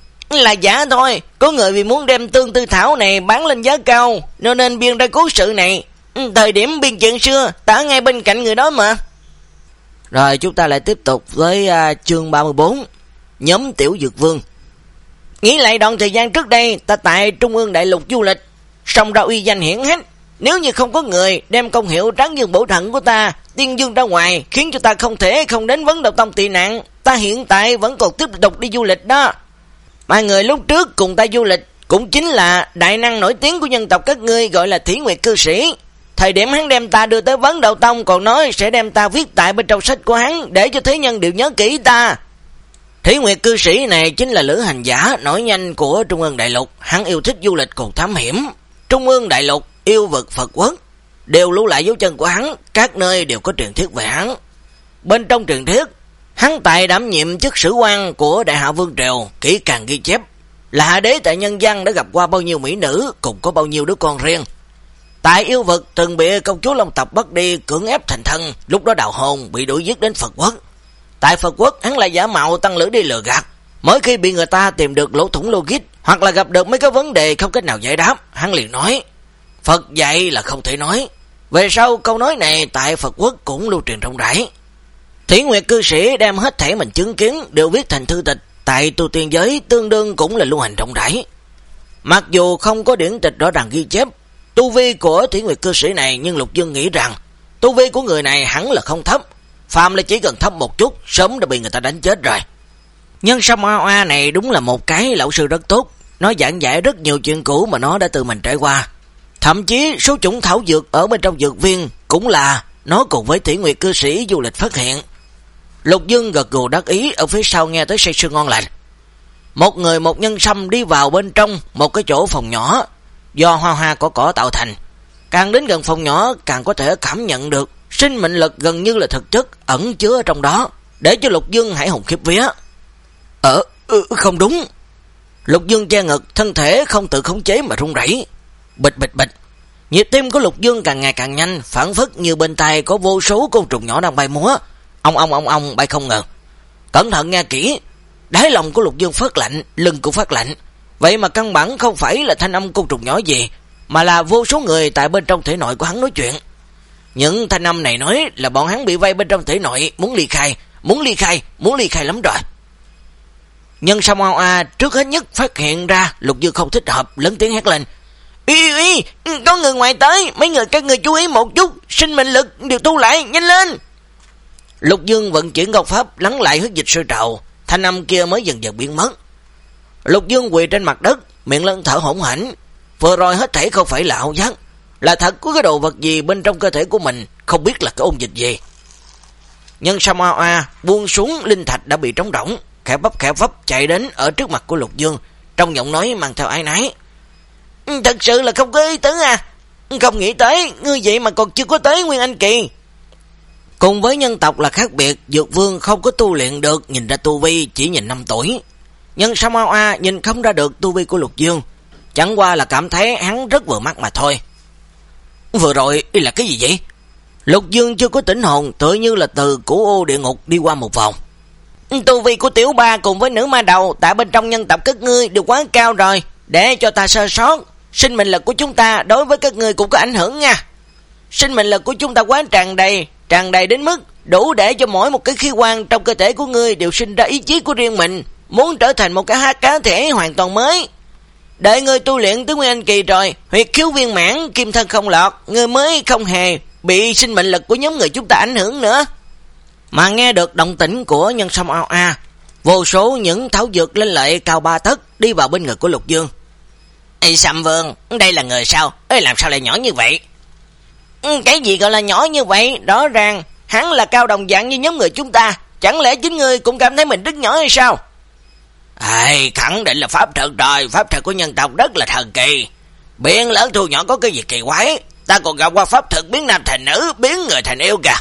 Là giả thôi, có người vì muốn đem tương tư thảo này bán lên giá cao, nên nên biên ra cố sự này. Thời điểm biên chuyện xưa, ta ở ngay bên cạnh người đó mà. Rồi chúng ta lại tiếp tục với uh, chương ba mươi bốn, nhóm tiểu dược vương. Nghĩ lại đoạn thời gian trước đây, ta tại Trung ương Đại Lục du lịch, song ra uy danh hiển hách. Nếu như không có người đem công hiệu tráng dương bổ thận của ta tiên dương ra ngoài, khiến cho ta không thể không đến vấn độc tông tị nạn, ta hiện tại vẫn còn tiếp tục đi du lịch đó. Mà người lúc trước cùng ta du lịch cũng chính là đại năng nổi tiếng của nhân tộc các ngươi, gọi là Thủy Nguyệt cư sĩ. Thời điểm hắn đem ta đưa tới vấn đạo tông, còn nói sẽ đem ta viết tại bên trong sách của hắn, để cho thế nhân đều nhớ kỹ ta. Thủy Nguyệt cư sĩ này chính là lữ hành giả nổi danh của Trung ương Đại Lục. Hắn yêu thích du lịch cùng thám hiểm. Trung ương Đại Lục, yêu vực, Phật quốc đều lưu lại dấu chân của hắn, các nơi đều có truyền thuyết về hắn. Bên trong truyền thuyết, hắn tại đảm nhiệm chức sử quan của Đại Hạ Vương Triều, kỹ càng ghi chép là hạ đế tại nhân gian đã gặp qua bao nhiêu mỹ nữ, cùng có bao nhiêu đứa con riêng. Tại yêu vực từng bị công chúa Long tộc bắt đi cưỡng ép thành thân, lúc đó đào hôn bị đuổi giết đến Phật quốc. Tại Phật quốc, hắn lại giả mạo tăng lữ đi lừa gạt. Mỗi khi bị người ta tìm được lỗ thủng logic, hoặc là gặp được mấy cái vấn đề không cách nào giải đáp, hắn liền nói: Phật dạy là không thể nói. Về sau câu nói này tại Phật quốc cũng lưu truyền rộng rãi. Thủy Nguyệt cư sĩ đem hết thể mình chứng kiến đều viết thành thư tịch, tại tu tiên giới tương đương cũng là lưu hành rộng rãi. Mặc dù không có điển tịch rõ ràng ghi chép tu vi của Thủy Nguyệt cư sĩ này, nhưng Lục Dương nghĩ rằng tu vi của người này hẳn là không thấp, phàm là chỉ cần thấp một chút sớm đã bị người ta đánh chết rồi. Nhân Sâm Oa Oa này đúng là một cái lão sư rất tốt, nó giảng giải rất nhiều chuyện cũ mà nó đã tự mình trải qua. Thậm chí số chủng thảo dược ở bên trong dược viên cũng là nó cùng với Thủy Nguyệt cư sĩ du lịch phát hiện. Lục Dương gật gù đắc ý, ở phía sau nghe tới say sưa ngon lành. Một người một nhân sâm đi vào bên trong một cái chỗ phòng nhỏ do hoa hoa cỏ cỏ tạo thành. Càng đến gần phòng nhỏ càng có thể cảm nhận được sinh mệnh lực gần như là thực chất ẩn chứa trong đó, để cho Lục Dương hãi hùng khiếp vía. Ờ, ừ, không đúng. Lục Dương che ngực, thân thể không tự khống chế mà run rẩy. Bịch bịch bịch. Nhịp tim của Lục Dương càng ngày càng nhanh, phản phất như bên tai có vô số côn trùng nhỏ đang bay múa. Ông ông ông ông bay không ngừng. Cẩn thận nghe kỹ. Đáy lòng của Lục Dương phát lạnh, lưng cũng phát lạnh. Vậy mà căn bản không phải là thanh âm côn trùng nhỏ gì, mà là vô số người tại bên trong thể nội của hắn nói chuyện. Những thanh âm này nói là bọn hắn bị vây bên trong thể nội, muốn ly khai, muốn ly khai, muốn ly khai lắm rồi. Nhân Sâm Oa Oa trước hết nhất phát hiện ra Lục Dương không thích hợp, lớn tiếng hét lên: Ý, ý, có người ngoài tới, mấy người các người chú ý một chút, sinh mệnh lực đều tu lại, nhanh lên. Lục Dương vận chuyển công pháp lắng lại huyết dịch sôi trào, thanh âm kia mới dần dần biến mất. Lục Dương quỳ trên mặt đất, miệng lân thở hổn hển. Vừa rồi hết thảy không phải là ảo giác, là thật có cái đồ vật gì bên trong cơ thể của mình, không biết là cái ôn dịch gì. Nhân Sam Oa Oa buông xuống linh thạch đã bị trống rỗng, khẽ bắp khẽ vấp chạy đến ở trước mặt của Lục Dương, trong giọng nói mang theo ái nái. Thật sự là không có ý tứ à, không nghĩ tới, ngươi vậy mà còn chưa có tới Nguyên Anh Kỳ. Cùng với nhân tộc là khác biệt, Dược Vương không có tu luyện được, nhìn ra tu vi chỉ nhìn năm tuổi. Nhưng Sam Oa Oa nhìn không ra được tu vi của Lục Dương, chẳng qua là cảm thấy hắn rất vừa mắt mà thôi. Vừa rồi là cái gì vậy? Lục Dương chưa có tỉnh hồn, tựa như là từ cửu ô địa ngục đi qua một vòng. Tu vi của tiểu ba cùng với nữ ma đầu tại bên trong nhân tộc các ngươi đều quá cao rồi, để cho ta sơ sót, sinh mệnh lực của chúng ta đối với các ngươi cũng có ảnh hưởng nha. Sinh mệnh lực của chúng ta quá tràn đầy, tràn đầy đến mức đủ để cho mỗi một cái khí quan trong cơ thể của ngươi đều sinh ra ý chí của riêng mình, muốn trở thành một cái hát cá thể hoàn toàn mới. Đợi ngươi tu luyện tới Nguyên Anh Kỳ rồi, huyệt khiếu viên mãn, kim thân không lọt, ngươi mới không hề bị sinh mệnh lực của nhóm người chúng ta ảnh hưởng nữa. Mà nghe được động tĩnh của Nhân Sam Oa Oa, vô số những thảo dược lên lợi cao ba tấc đi vào bên người của Lục Dương. Ê Sam Vương, đây là người sao? Ê, làm sao lại nhỏ như vậy? Cái gì gọi là nhỏ như vậy? Rõ ràng hắn là cao đồng dạng như nhóm người chúng ta, chẳng lẽ chính ngươi cũng cảm thấy mình rất nhỏ hay sao? Ê, khẳng định là pháp trận rồi, pháp trận của nhân tộc rất là thần kỳ. Biến lớn thu nhỏ có cái gì kỳ quái, ta còn gặp qua pháp thuật biến nam thành nữ, biến người thành yêu kìa.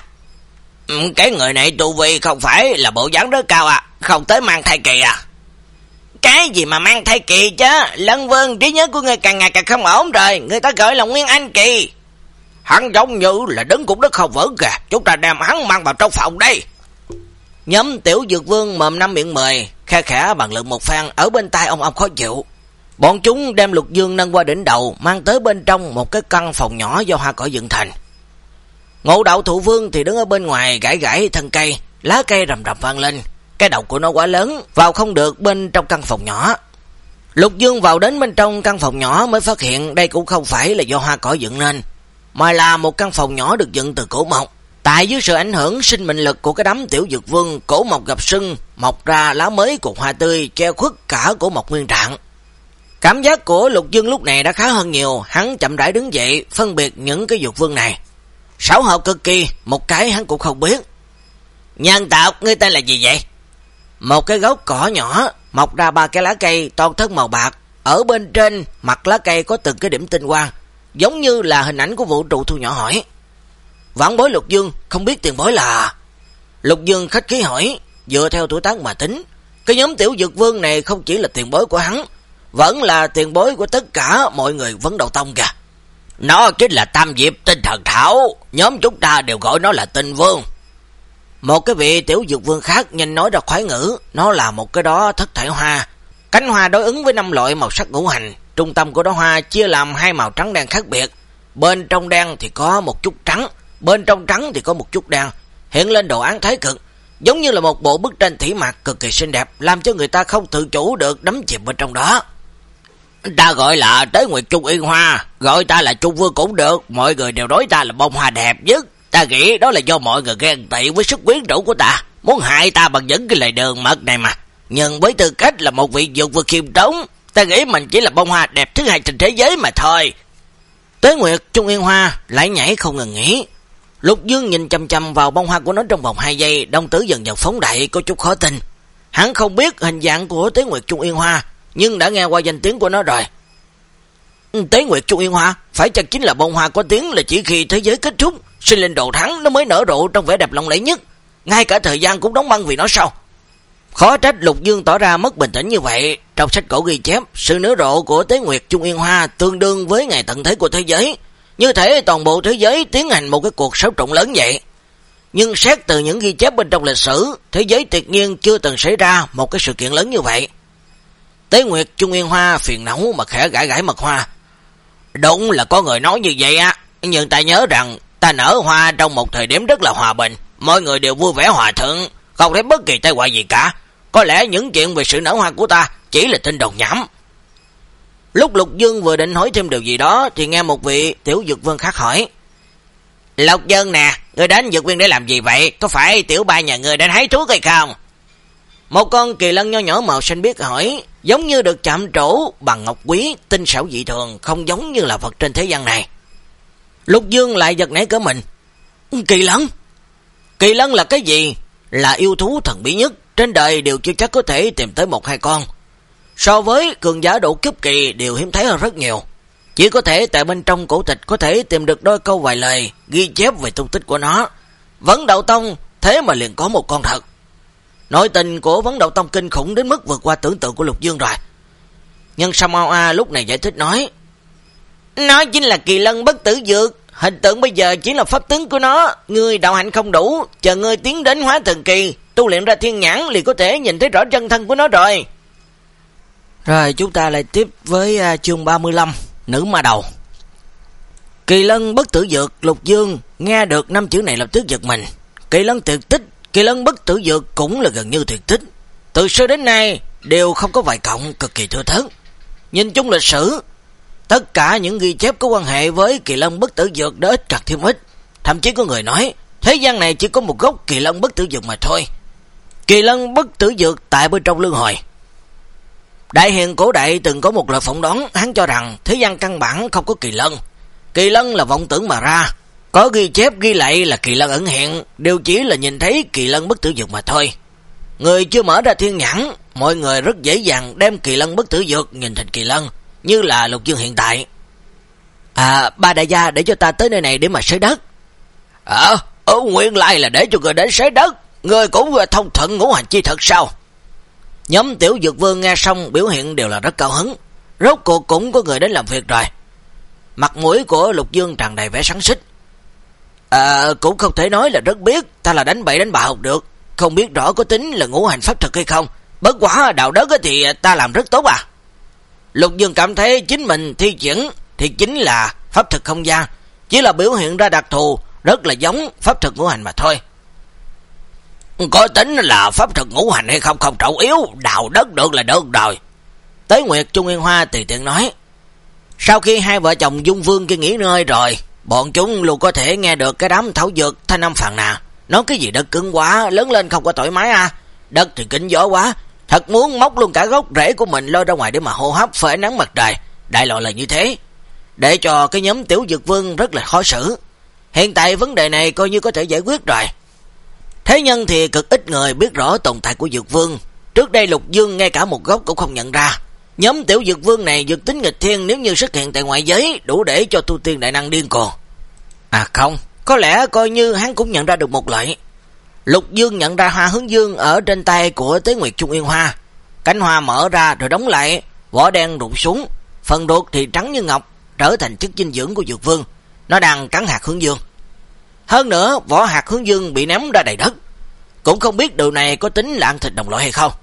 Cái người này tu vi không phải là bộ dáng rất cao à, không tới mang thai kỳ à. Cái gì mà mang thai kỳ chứ? Lân Vương, trí nhớ của ngươi càng ngày càng không ổn rồi, người ta gọi là Nguyên Anh Kỳ. Hắn giống như là đứng cũng đất không vững kìa, chúng ta đem hắn mang vào trong phòng đây. Nhóm Tiểu Dược Vương mồm năm miệng mười, khe khẽ bằng lượng một phan ở bên tai ông ông khó chịu. Bọn chúng đem Lục Dương nâng qua đỉnh đầu, mang tới bên trong một cái căn phòng nhỏ do hoa cỏ dựng thành. Ngộ Đạo Thụ Vương thì đứng ở bên ngoài gãi gãi thân cây, lá cây rầm rầm vang lên. Cái đầu của nó quá lớn, vào không được bên trong căn phòng nhỏ. Lục Dương vào đến bên trong căn phòng nhỏ mới phát hiện đây cũng không phải là do hoa cỏ dựng nên, mà là một căn phòng nhỏ được dựng từ cổ mộc. Tại dưới sự ảnh hưởng sinh mệnh lực của cái đám Tiểu Dược Vương, cổ mộc gặp sưng, mọc ra lá mới cục hoa tươi, che khuất cả cổ mộc nguyên trạng. Cảm giác của Lục Dương lúc này đã khá hơn nhiều, hắn chậm rãi đứng dậy, phân biệt những cái Dược Vương này. Xảo hợp cực kỳ, một cái hắn cũng không biết. Nhân tộc, ngươi tên là gì vậy? Một cái gốc cỏ nhỏ, mọc ra ba cái lá cây, toàn thân màu bạc. Ở bên trên, mặt lá cây có từng cái điểm tinh quang, giống như là hình ảnh của vũ trụ thu nhỏ hỏi. Vãn bối Lục Dương, không biết tiền bối là... Lục Dương khách khí hỏi, dựa theo tuổi tác mà tính. Cái nhóm Tiểu Dược Vương này không chỉ là tiền bối của hắn, vẫn là tiền bối của tất cả mọi người Vấn Đầu Tông kìa. Nó chính là Tam Diệp Tinh Thần Thảo, nhóm chúng ta đều gọi nó là Tinh Vương. Một cái vị Tiểu Dược Vương khác nhanh nói ra khoái ngữ, nó là một cái đó thất thải hoa. Cánh hoa đối ứng với năm loại màu sắc ngũ hành, trung tâm của đó hoa chia làm hai màu trắng đen khác biệt. Bên trong đen thì có một chút trắng, bên trong trắng thì có một chút đen, hiện lên đồ án thái cực, giống như là một bộ bức tranh thủy mặc cực kỳ xinh đẹp, làm cho người ta không tự chủ được đắm chìm bên trong đó. Ta gọi là Tế Nguyệt Trung Yên Hoa, gọi ta là Trung Vương cũng được, mọi người đều nói ta là bông hoa đẹp nhất. Ta nghĩ đó là do mọi người ghen tị với sức quyến rũ của ta, muốn hại ta bằng những cái lời đường mật này mà. Nhưng với tư cách là một vị dược vương khiêm tốn, ta nghĩ mình chỉ là bông hoa đẹp thứ hai trên thế giới mà thôi. Tế Nguyệt Trung Yên Hoa lại nhảy không ngừng nghỉ. Lục Dương nhìn chăm chăm vào bông hoa của nó trong vòng hai giây, đồng tử dần dần phóng đại, có chút khó tin. Hắn không biết hình dạng của Tế Nguyệt Trung Yên Hoa, nhưng đã nghe qua danh tiếng của nó rồi. Tế Nguyệt Trung Yên Hoa phải chăng chính là bông hoa có tiếng là chỉ khi thế giới kết thúc, sinh linh độ thắng nó mới nở rộ trong vẻ đẹp lộng lẫy nhất, ngay cả thời gian cũng đóng băng vì nó sao? Khó trách Lục Dương tỏ ra mất bình tĩnh như vậy. Trong sách cổ ghi chép, sự nở rộ của Tế Nguyệt Trung Yên Hoa tương đương với ngày tận thế của thế giới, như thể toàn bộ thế giới tiến hành một cái cuộc xáo trộn lớn vậy. Nhưng xét từ những ghi chép bên trong lịch sử, thế giới tuyệt nhiên chưa từng xảy ra một cái sự kiện lớn như vậy. Tế Nguyệt Trung Yên Hoa phiền não mà khẽ gãi gãi mật hoa. Đúng là có người nói như vậy á, nhưng ta nhớ rằng ta nở hoa trong một thời điểm rất là hòa bình, mọi người đều vui vẻ hòa thuận, không thấy bất kỳ tai họa gì cả. Có lẽ những chuyện về sự nở hoa của ta chỉ là tin đồn nhảm. Lúc Lục Dương vừa định hỏi thêm điều gì đó thì nghe một vị tiểu dược vương khác hỏi. Lục Dương nè, ngươi đến dược viên để làm gì vậy? Có phải tiểu ba nhà ngươi đến hái thuốc hay không? Một con kỳ lân nho nhỏ màu xanh biếc hỏi, giống như được chạm trổ bằng ngọc quý, tinh xảo dị thường, không giống như là vật trên thế gian này. Lục Dương lại giật nảy cỡ mình. Kỳ lân? Kỳ lân là cái gì? Là yêu thú thần bí nhất, trên đời đều chưa chắc có thể tìm tới một hai con. So với cường giả độ kiếp kỳ đều hiếm thấy hơn rất nhiều. Chỉ có thể tại bên trong cổ tịch có thể tìm được đôi câu vài lời ghi chép về tung tích của nó. Vấn Đạo Tông thế mà liền có một con thật. Nội tình của Vấn Đạo Tông kinh khủng đến mức vượt qua tưởng tượng của Lục Dương rồi. Nhưng Sao A lúc này giải thích nói, nó chính là kỳ lân bất tử dược. Hình tượng bây giờ chỉ là pháp tướng của nó. Ngươi đạo hạnh không đủ, chờ ngươi tiến đến hóa thần kỳ, tu luyện ra thiên nhãn liền có thể nhìn thấy rõ chân thân của nó rồi. Rồi chúng ta lại tiếp với uh, chương ba mươi lăm, nữ ma đầu. Kỳ lân bất tử dược. Lục Dương nghe được năm chữ này lập tức giật mình. Kỳ lân tuyệt tích, kỳ lân bất tử dược cũng là gần như tuyệt tích. Từ xưa đến nay đều không có vài cộng, cực kỳ thưa thớt. Nhìn chung lịch sử, tất cả những ghi chép có quan hệ với kỳ lân bất tử dược đã ít càng thêm ít. Thậm chí có người nói thế gian này chỉ có một gốc kỳ lân bất tử dược mà thôi. Kỳ lân bất tử dược tại bên trong luân hồi. Đại hiền cổ đại từng có một lời phỏng đoán, hắn cho rằng thế gian căn bản không có kỳ lân. Kỳ lân là vọng tưởng mà ra. Có ghi chép ghi lại là kỳ lân ẩn hiện, đều chỉ là nhìn thấy kỳ lân bất tử dược mà thôi. Người chưa mở ra thiên nhãn, mọi người rất dễ dàng đem kỳ lân bất tử dược nhìn thành kỳ lân, như là Lục Dương hiện tại. À, ba đại gia để cho ta tới nơi này để mà sới đất. Ờ, à, nguyên lai là để cho người đến sới đất. Người cũng thông thuận ngũ hành chi thật sao? Nhóm tiểu dược vương nghe xong biểu hiện đều là rất cao hứng. Rốt cuộc cũng có người đến làm việc rồi. Mặt mũi của Lục Dương tràn đầy vẻ sáng xích. À, cũng không thể nói là rất biết, ta là đánh bậy đánh bạ học được, không biết rõ có tính là ngũ hành pháp thực hay không. Bất quả đạo đất thì ta làm rất tốt à. Lục Dương cảm thấy chính mình thi triển thì chính là pháp thực không gian, chỉ là biểu hiện ra đặc thù, rất là giống pháp thực ngũ hành mà thôi. Có tính là pháp thực ngũ hành hay không không trọng yếu, đạo đất được là được rồi. Tế Nguyệt Trung Yên Hoa tùy tiện nói. Sau khi hai vợ chồng Dung Vương kia nghỉ ngơi rồi, bọn chúng luôn có thể nghe được cái đám thảo dược thanh âm phàn nàn, nói cái gì đất cứng quá, lớn lên không có thoải mái à, đất thì kín gió quá, thật muốn móc luôn cả gốc rễ của mình lôi ra ngoài để mà hô hấp phơi nắng mặt trời. Đại loại là như thế, để cho cái nhóm tiểu dược vương rất là khó xử. Hiện tại vấn đề này coi như có thể giải quyết rồi. Thế nhân thì cực ít người biết rõ tồn tại của dược vương. Trước đây Lục Dương ngay cả một gốc cũng không nhận ra. Nhóm tiểu dược vương này dược tính nghịch thiên, nếu như xuất hiện tại ngoại giới đủ để cho tu tiên đại năng điên cuồng. À không, có lẽ coi như hắn cũng nhận ra được một loại. Lục Dương nhận ra hoa hướng dương ở trên tay của Tế Nguyệt Trung Yên Hoa. Cánh hoa mở ra rồi đóng lại, vỏ đen rụng xuống, phần ruột thì trắng như ngọc, trở thành chất dinh dưỡng của dược vương. Nó đang cắn hạt hướng dương. Hơn nữa, vỏ hạt hướng dương bị ném ra đầy đất. Cũng không biết điều này có tính là ăn thịt đồng loại hay không.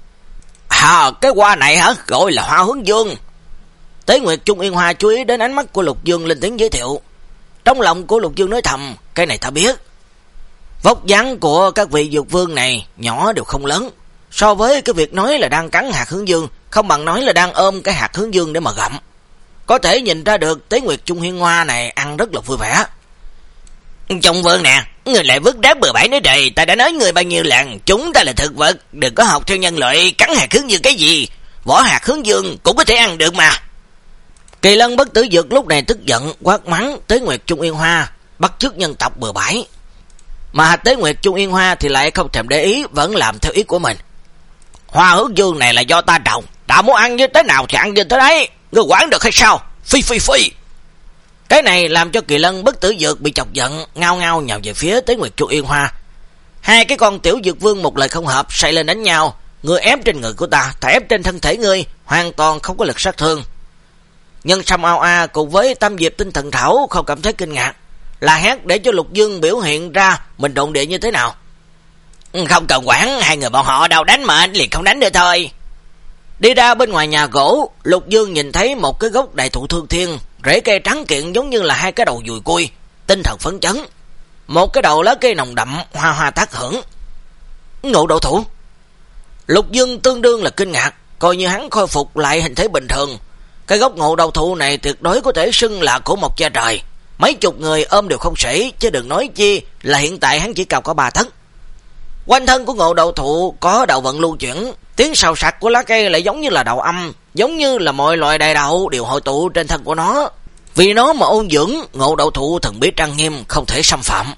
À, cái hoa này hả? Gọi là hoa hướng dương. Tế Nguyệt Trung Yên Hoa chú ý đến ánh mắt của Lục Dương lên tiếng giới thiệu. Trong lòng của Lục Dương nói thầm, cái này ta biết. Vóc dáng của các vị dược vương này nhỏ đều không lớn. So với cái việc nói là đang cắn hạt hướng dương, không bằng nói là đang ôm cái hạt hướng dương để mà gặm. Có thể nhìn ra được Tế Nguyệt Trung Yên Hoa này ăn rất là vui vẻ. Trong vương nè, người lại vứt đáp bừa bãi nói trời, ta đã nói người bao nhiêu lần, chúng ta là thực vật, đừng có học theo nhân loại, cắn hạt hướng dương cái gì, vỏ hạt hướng dương cũng có thể ăn được mà. Kỳ lân bất tử dược lúc này tức giận quát mắng Tế Nguyệt Trung Yên Hoa, bắt chước nhân tộc bừa bãi. Mà Tế Nguyệt Trung Yên Hoa thì lại không thèm để ý, vẫn làm theo ý của mình. Hoa hướng dương này là do ta trồng, ta muốn ăn như thế nào thì ăn như thế đấy, ngươi quản được hay sao? Phi phi phi. Cái này làm cho kỳ lân bất tử dược bị chọc giận, ngao ngao nhào về phía Tế Nguyệt Trung Yên Hoa. Hai cái con tiểu dược vương một lời không hợp xảy lên đánh nhau, ngươi ép trên người của ta, ta ép trên thân thể ngươi, hoàn toàn không có lực sát thương. Nhưng Sam Ao A cùng với Tam Diệp Tinh Thần Thảo không cảm thấy kinh ngạc, là hét để cho Lục Dương biểu hiện ra mình độn địa như thế nào. Không cần quản, hai người bọn họ đâu đánh mà liền không đánh được thôi. Đi ra bên ngoài nhà gỗ, Lục Dương nhìn thấy một cái gốc đại thụ thương thiên, rễ cây trắng kiện giống như là hai cái đầu dùi cui, tinh thần phấn chấn. Một cái đầu lá cây nồng đậm, hoa hoa tác hưởng. Ngộ độ thủ. Lục Dương tương đương là kinh ngạc, coi như hắn khôi phục lại hình thể bình thường. Cái gốc ngộ đầu thụ này tuyệt đối có thể xưng là của một cha trời. Mấy chục người ôm đều không xuể, chứ đừng nói chi là hiện tại hắn chỉ cao có ba tấc. Quanh thân của ngộ đầu thụ có đạo vận lưu chuyển, tiếng xào sạc của lá cây lại giống như là đạo âm, giống như là mọi loại đại đạo đều hội tụ trên thân của nó. Vì nó mà ôn dưỡng, ngộ đầu thụ thần bí trang nghiêm, không thể xâm phạm.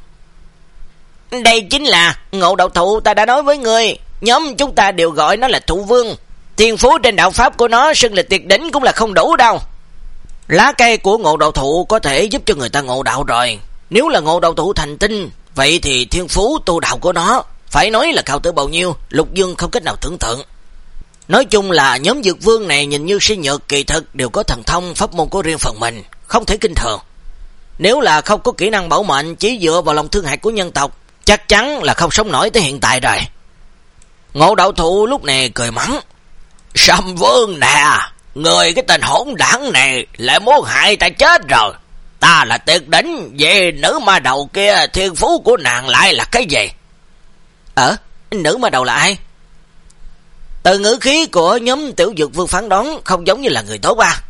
Đây chính là ngộ đầu thụ ta đã nói với người, nhóm chúng ta đều gọi nó là thụ vương. Thiên phú trên đạo pháp của nó xưng là tuyệt đỉnh cũng là không đủ đâu. Lá cây của ngộ đầu thụ có thể giúp cho người ta ngộ đạo rồi. Nếu là ngộ đầu thụ thành tinh, vậy thì thiên phú tu đạo của nó phải nói là cao tới bao nhiêu, Lục Dương không cách nào tưởng tượng. Nói chung là nhóm dược vương này nhìn như suy nhược, kỳ thực đều có thần thông pháp môn của riêng phần mình, không thể kinh thường. Nếu là không có kỹ năng bảo mệnh, chỉ dựa vào lòng thương hại của nhân tộc, chắc chắn là không sống nổi tới hiện tại rồi. Ngộ đạo thụ lúc này cười mắng. Sâm Vương nè, người cái tên hỗn đảng này lại muốn hại ta chết rồi. Ta là tuyệt đỉnh, về nữ ma đầu kia thiên phú của nàng lại là cái gì? Ờ, nữ ma đầu là ai? Từ ngữ khí của nhóm tiểu dược vương phán đoán không giống như là người tốt ba.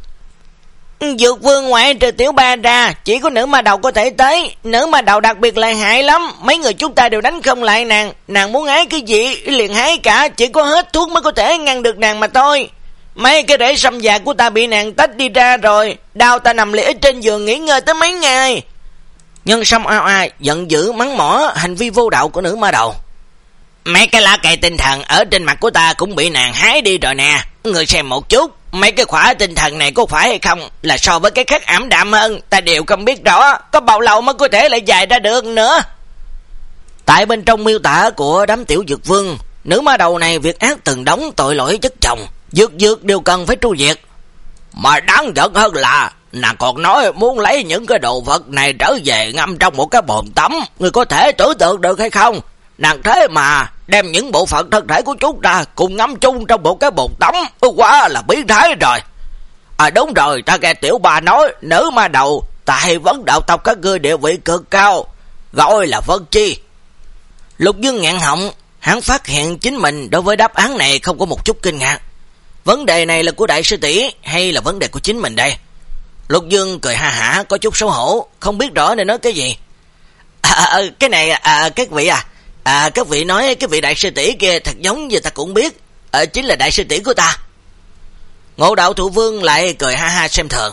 Dược vương ngoại trừ tiểu ba ra, chỉ có nữ ma đầu có thể tới. Nữ ma đầu đặc biệt lợi hại lắm, mấy người chúng ta đều đánh không lại nàng. Nàng muốn hái cái gì liền hái cả, chỉ có hết thuốc mới có thể ngăn được nàng mà thôi. Mấy cái rễ sâm dạ của ta bị nàng tách đi ra rồi, đau ta nằm lì trên giường nghỉ ngơi tới mấy ngày. Nhân Sâm ao a giận dữ mắng mỏ hành vi vô đạo của nữ ma đầu. Mấy cái lá cây tinh thần ở trên mặt của ta cũng bị nàng hái đi rồi nè. Người xem một chút, mấy cái khỏa tinh thần này có phải hay không là so với cái khác ảm đạm hơn, ta đều không biết rõ, có bao lâu mới có thể lại dài ra được nữa. Tại bên trong miêu tả của đám tiểu dược vương, nữ ma đầu này việc ác từng đống tội lỗi chất chồng, dược dược đều cần phải tru diệt. Mà đáng giận hơn là nàng còn nói muốn lấy những cái đồ vật này trở về ngâm trong một cái bồn tắm, người có thể tưởng tượng được hay không? Nàng thế mà đem những bộ phận thân thể của chúng ta cùng ngâm chung trong một cái bồn tắm, quá là biến thái rồi. À đúng rồi, ta nghe tiểu bà nói nữ ma đầu tại vấn đạo tộc các ngươi địa vị cực cao, gọi là Vân Chi. Lục Dương ngạn họng, hắn phát hiện chính mình đối với đáp án này không có một chút kinh ngạc. Vấn đề này là của đại sư tỷ hay là vấn đề của chính mình đây? Lục Dương cười ha hả, có chút xấu hổ, không biết rõ nên nói cái gì. À, cái này, à, các vị à, à, các vị nói cái vị đại sư tỷ kia thật giống như ta cũng biết, à, chính là đại sư tỷ của ta. Ngộ đạo thụ vương lại cười ha ha xem thường.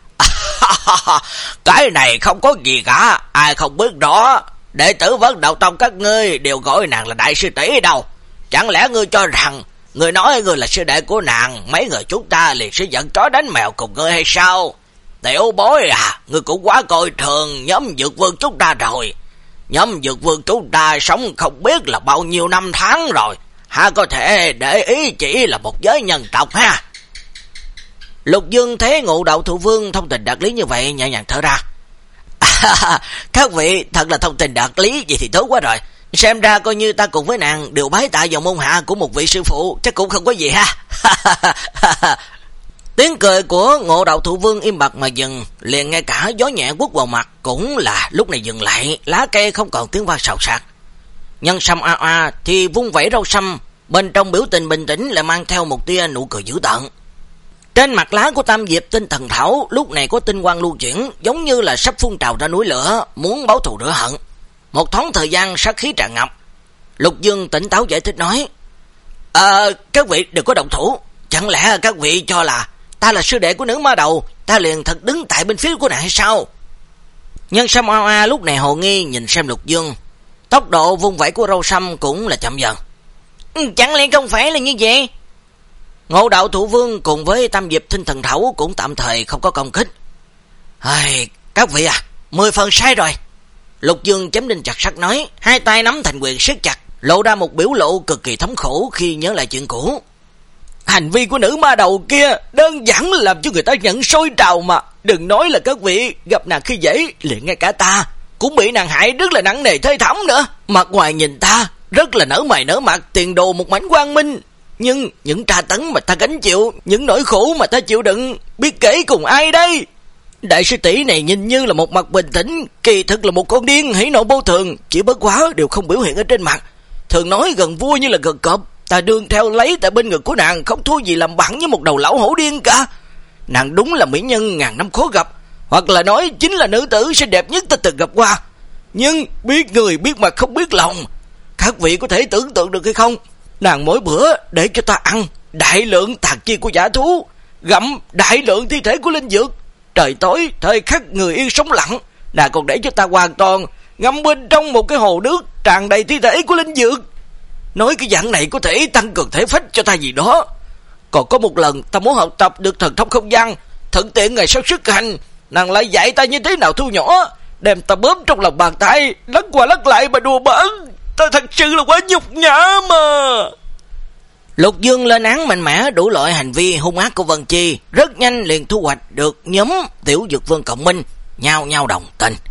Cái này không có gì cả, ai không biết rõ. Đệ tử Vấn Đạo Tông các ngươi đều gọi nàng là đại sư tỷ đâu. Chẳng lẽ ngươi cho rằng người nói ngươi là sư đệ của nàng, mấy người chúng ta liền sẽ dẫn chó đánh mèo cùng ngươi hay sao? Tiểu bối à, ngươi cũng quá coi thường nhóm dược vương chúng ta rồi. Nhóm dược vương chúng ta sống không biết là bao nhiêu năm tháng rồi, há có thể để ý chỉ là một giới nhân tộc ha? Lục Dương thấy Ngộ đạo thụ vương thông tình đạt lý như vậy, nhẹ nhàng thở ra. À, các vị thật là thông tình đạt lý, vậy thì tốt quá rồi. Xem ra coi như ta cùng với nàng đều bái tạ vào môn hạ của một vị sư phụ, chắc cũng không có gì ha. Tiếng cười của Ngộ đạo thụ vương im bặt mà dừng, liền ngay cả gió nhẹ quất vào mặt cũng là lúc này dừng lại, lá cây không còn tiếng vang xào xạc. Nhân Sâm a a thì vung vẩy rau sâm, bên trong biểu tình bình tĩnh lại mang theo một tia nụ cười dữ tợn. Trên mặt lá của Tam Diệp Tinh Thần Thảo lúc này có tinh quang lưu chuyển, giống như là sắp phun trào ra núi lửa, muốn báo thù rửa hận. Một thoáng thời gian sát khí tràn ngập. Lục Dương tỉnh táo giải thích nói: Ờ, các vị đừng có động thủ, chẳng lẽ các vị cho là ta là sư đệ của nữ ma đầu, ta liền thật đứng tại bên phía của nàng hay sao? Nhân Sâm a a lúc này hồ nghi nhìn xem Lục Dương, tốc độ vung vẩy của râu sâm cũng là chậm dần. Chẳng lẽ không phải là như vậy? Ngộ đạo thụ vương cùng với Tam Diệp Tinh Thần Thảo cũng tạm thời không có công kích. Ai, các vị à, mười phần sai rồi. Lục Dương chém đinh chặt sắt nói, hai tay nắm thành quyền siết chặt, lộ ra một biểu lộ cực kỳ thống khổ khi nhớ lại chuyện cũ. Hành vi của nữ ma đầu kia đơn giản làm cho người ta nhận sôi trào mà. Đừng nói là các vị gặp nàng khi dễ, liền ngay cả ta cũng bị nàng hại rất là nặng nề thê thảm nữa. Mặt ngoài nhìn ta rất là nở mày nở mặt, tiền đồ một mảnh quang minh, nhưng những tra tấn mà ta gánh chịu, những nỗi khổ mà ta chịu đựng, biết kể cùng ai đây? Đại sư tỷ này nhìn như là một mặt bình tĩnh, kỳ thực là một con điên hỉ nộ vô thường, chỉ bất quá đều không biểu hiện ở trên mặt. Thường nói gần vua như là gần cọp, ta đương theo lấy tại bên ngực của nàng không thua gì làm bằng với một đầu lão hổ điên cả. nàng đúng là mỹ nhân ngàn năm khó gặp, hoặc là nói chính là nữ tử xinh đẹp nhất ta từng gặp qua. Nhưng biết người biết mặt không biết lòng, các vị có thể tưởng tượng được hay không? Nàng mỗi bữa để cho ta ăn đại lượng tàn chi của dã thú, gặm đại lượng thi thể của linh dược. Trời tối thời khắc người yên sống lặng, nàng còn để cho ta hoàn toàn ngâm bên trong một cái hồ nước tràn đầy thi thể của linh dược. Nói cái dạng này có thể tăng cường thể phách cho ta gì đó. Còn có một lần ta muốn học tập được thần thông không gian, thuận tiện ngày sau sức hành, nàng lại dạy ta như thế nào thu nhỏ, đem ta bóp trong lòng bàn tay, lắc qua lắc lại mà đùa bỡn. Ta thật sự là quá nhục nhã mà. Lục Dương lên án mạnh mẽ đủ loại hành vi hung ác của Vân Chi, rất nhanh liền thu hoạch được nhóm Tiểu Dược Vương cộng minh, nhau nhau đồng tình.